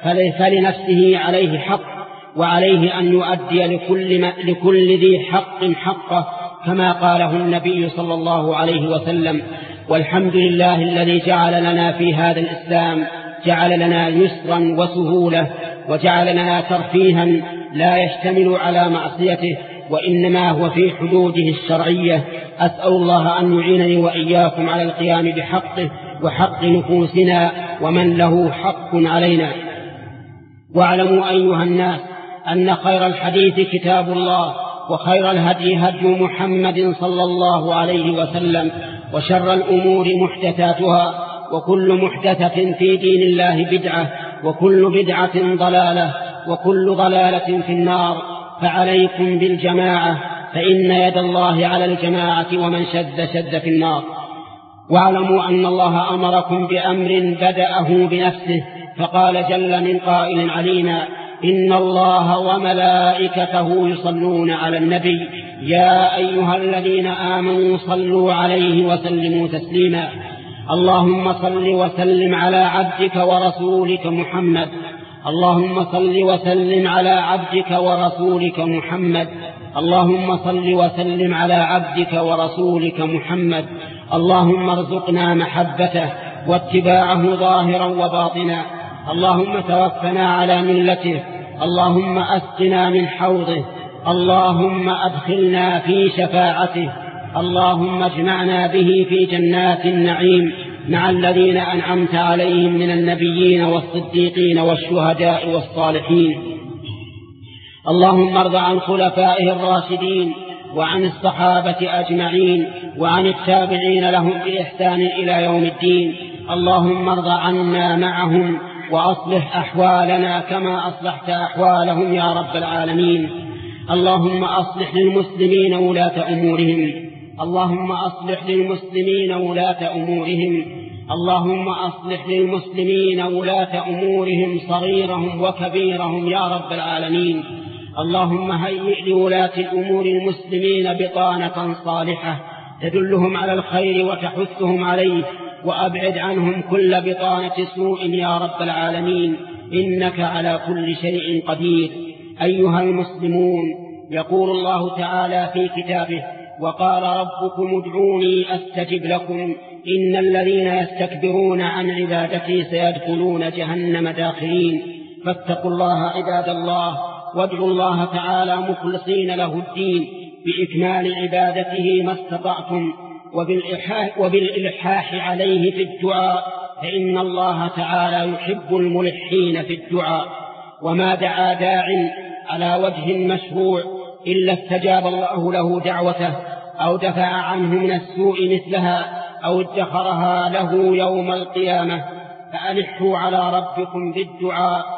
فلنفسه عليه حق، وعليه أن يؤدي لكل, لكل ذي حق حقه، كما قاله النبي صلى الله عليه وسلم. والحمد لله الذي جعل لنا في هذا الإسلام جعل لنا يسرا وسهولة، وجعل لنا ترفيها لا يشتمل على معصيته، وإنما هو في حدوده الشرعية. أسأل الله أن يعينني وإياكم على القيام بحقه وحق نفوسنا ومن له حق علينا. واعلموا أيها الناس أن خير الحديث كتاب الله، وخير الهدي هدي محمد صلى الله عليه وسلم، وشر الأمور محدثاتها، وكل محدثة في دين الله بدعة، وكل بدعة ضلالة، وكل ضلالة في النار. فعليكم بالجماعة، فإن يد الله على الجماعة، ومن شد شد في النار. واعلموا أن الله أمركم بأمر بدأه بنفسه، فقال جل من قائل علينا: إن الله وملائكته يصلون على النبي يا أيها الذين آمنوا صلوا عليه وسلموا تسليما. اللهم صل وسلم على عبدك ورسولك محمد اللهم صل وسلم على عبدك ورسولك محمد اللهم صل وسلم على عبدك ورسولك محمد اللهم ارزقنا محبته واتباعه ظاهرا وباطنا. اللهم توفنا على ملته، اللهم أسقنا من حوضه، اللهم أدخلنا في شفاعته، اللهم اجمعنا به في جنات النعيم مع الذين أنعمت عليهم من النبيين والصديقين والشهداء والصالحين. اللهم ارض عن خلفائه الراشدين وعن الصحابة أجمعين وعن التابعين لهم بإحسان إلى يوم الدين. اللهم ارض عنا معهم وأصلح أحوالنا كما أصلحت أحوالهم يا رب العالمين. اللهم أصلح للمسلمين ولاة أمورهم اللهم أصلح للمسلمين ولاة أمورهم اللهم أصلح للمسلمين ولاة أمورهم صغيرهم وكبيرهم يا رب العالمين. اللهم هيئ لولاة الأمور المسلمين بطانة صالحة تدلهم على الخير وتحثهم عليه، وأبعد عنهم كل بطانة سوء يا رب العالمين، إنك على كل شيء قدير. أيها المسلمون، يقول الله تعالى في كتابه: وقال ربكم ادعوني أستجب لكم إن الذين يستكبرون عن عبادتي سيدخلون جهنم داخرين. فاتقوا الله عباد الله، وادعوا الله تعالى مخلصين له الدين بإكمال عبادته ما استطعتم، وبالإلحاح, وبالإلحاح عليه في الدعاء، فإن الله تعالى يحب الملحين في الدعاء. وما دعا داع على وجه مشروع إلا استجاب الله له دعوته، أو دفع عنه من السوء مثلها، أو ادخرها له يوم القيامة. فألحوا على ربكم بالدعاء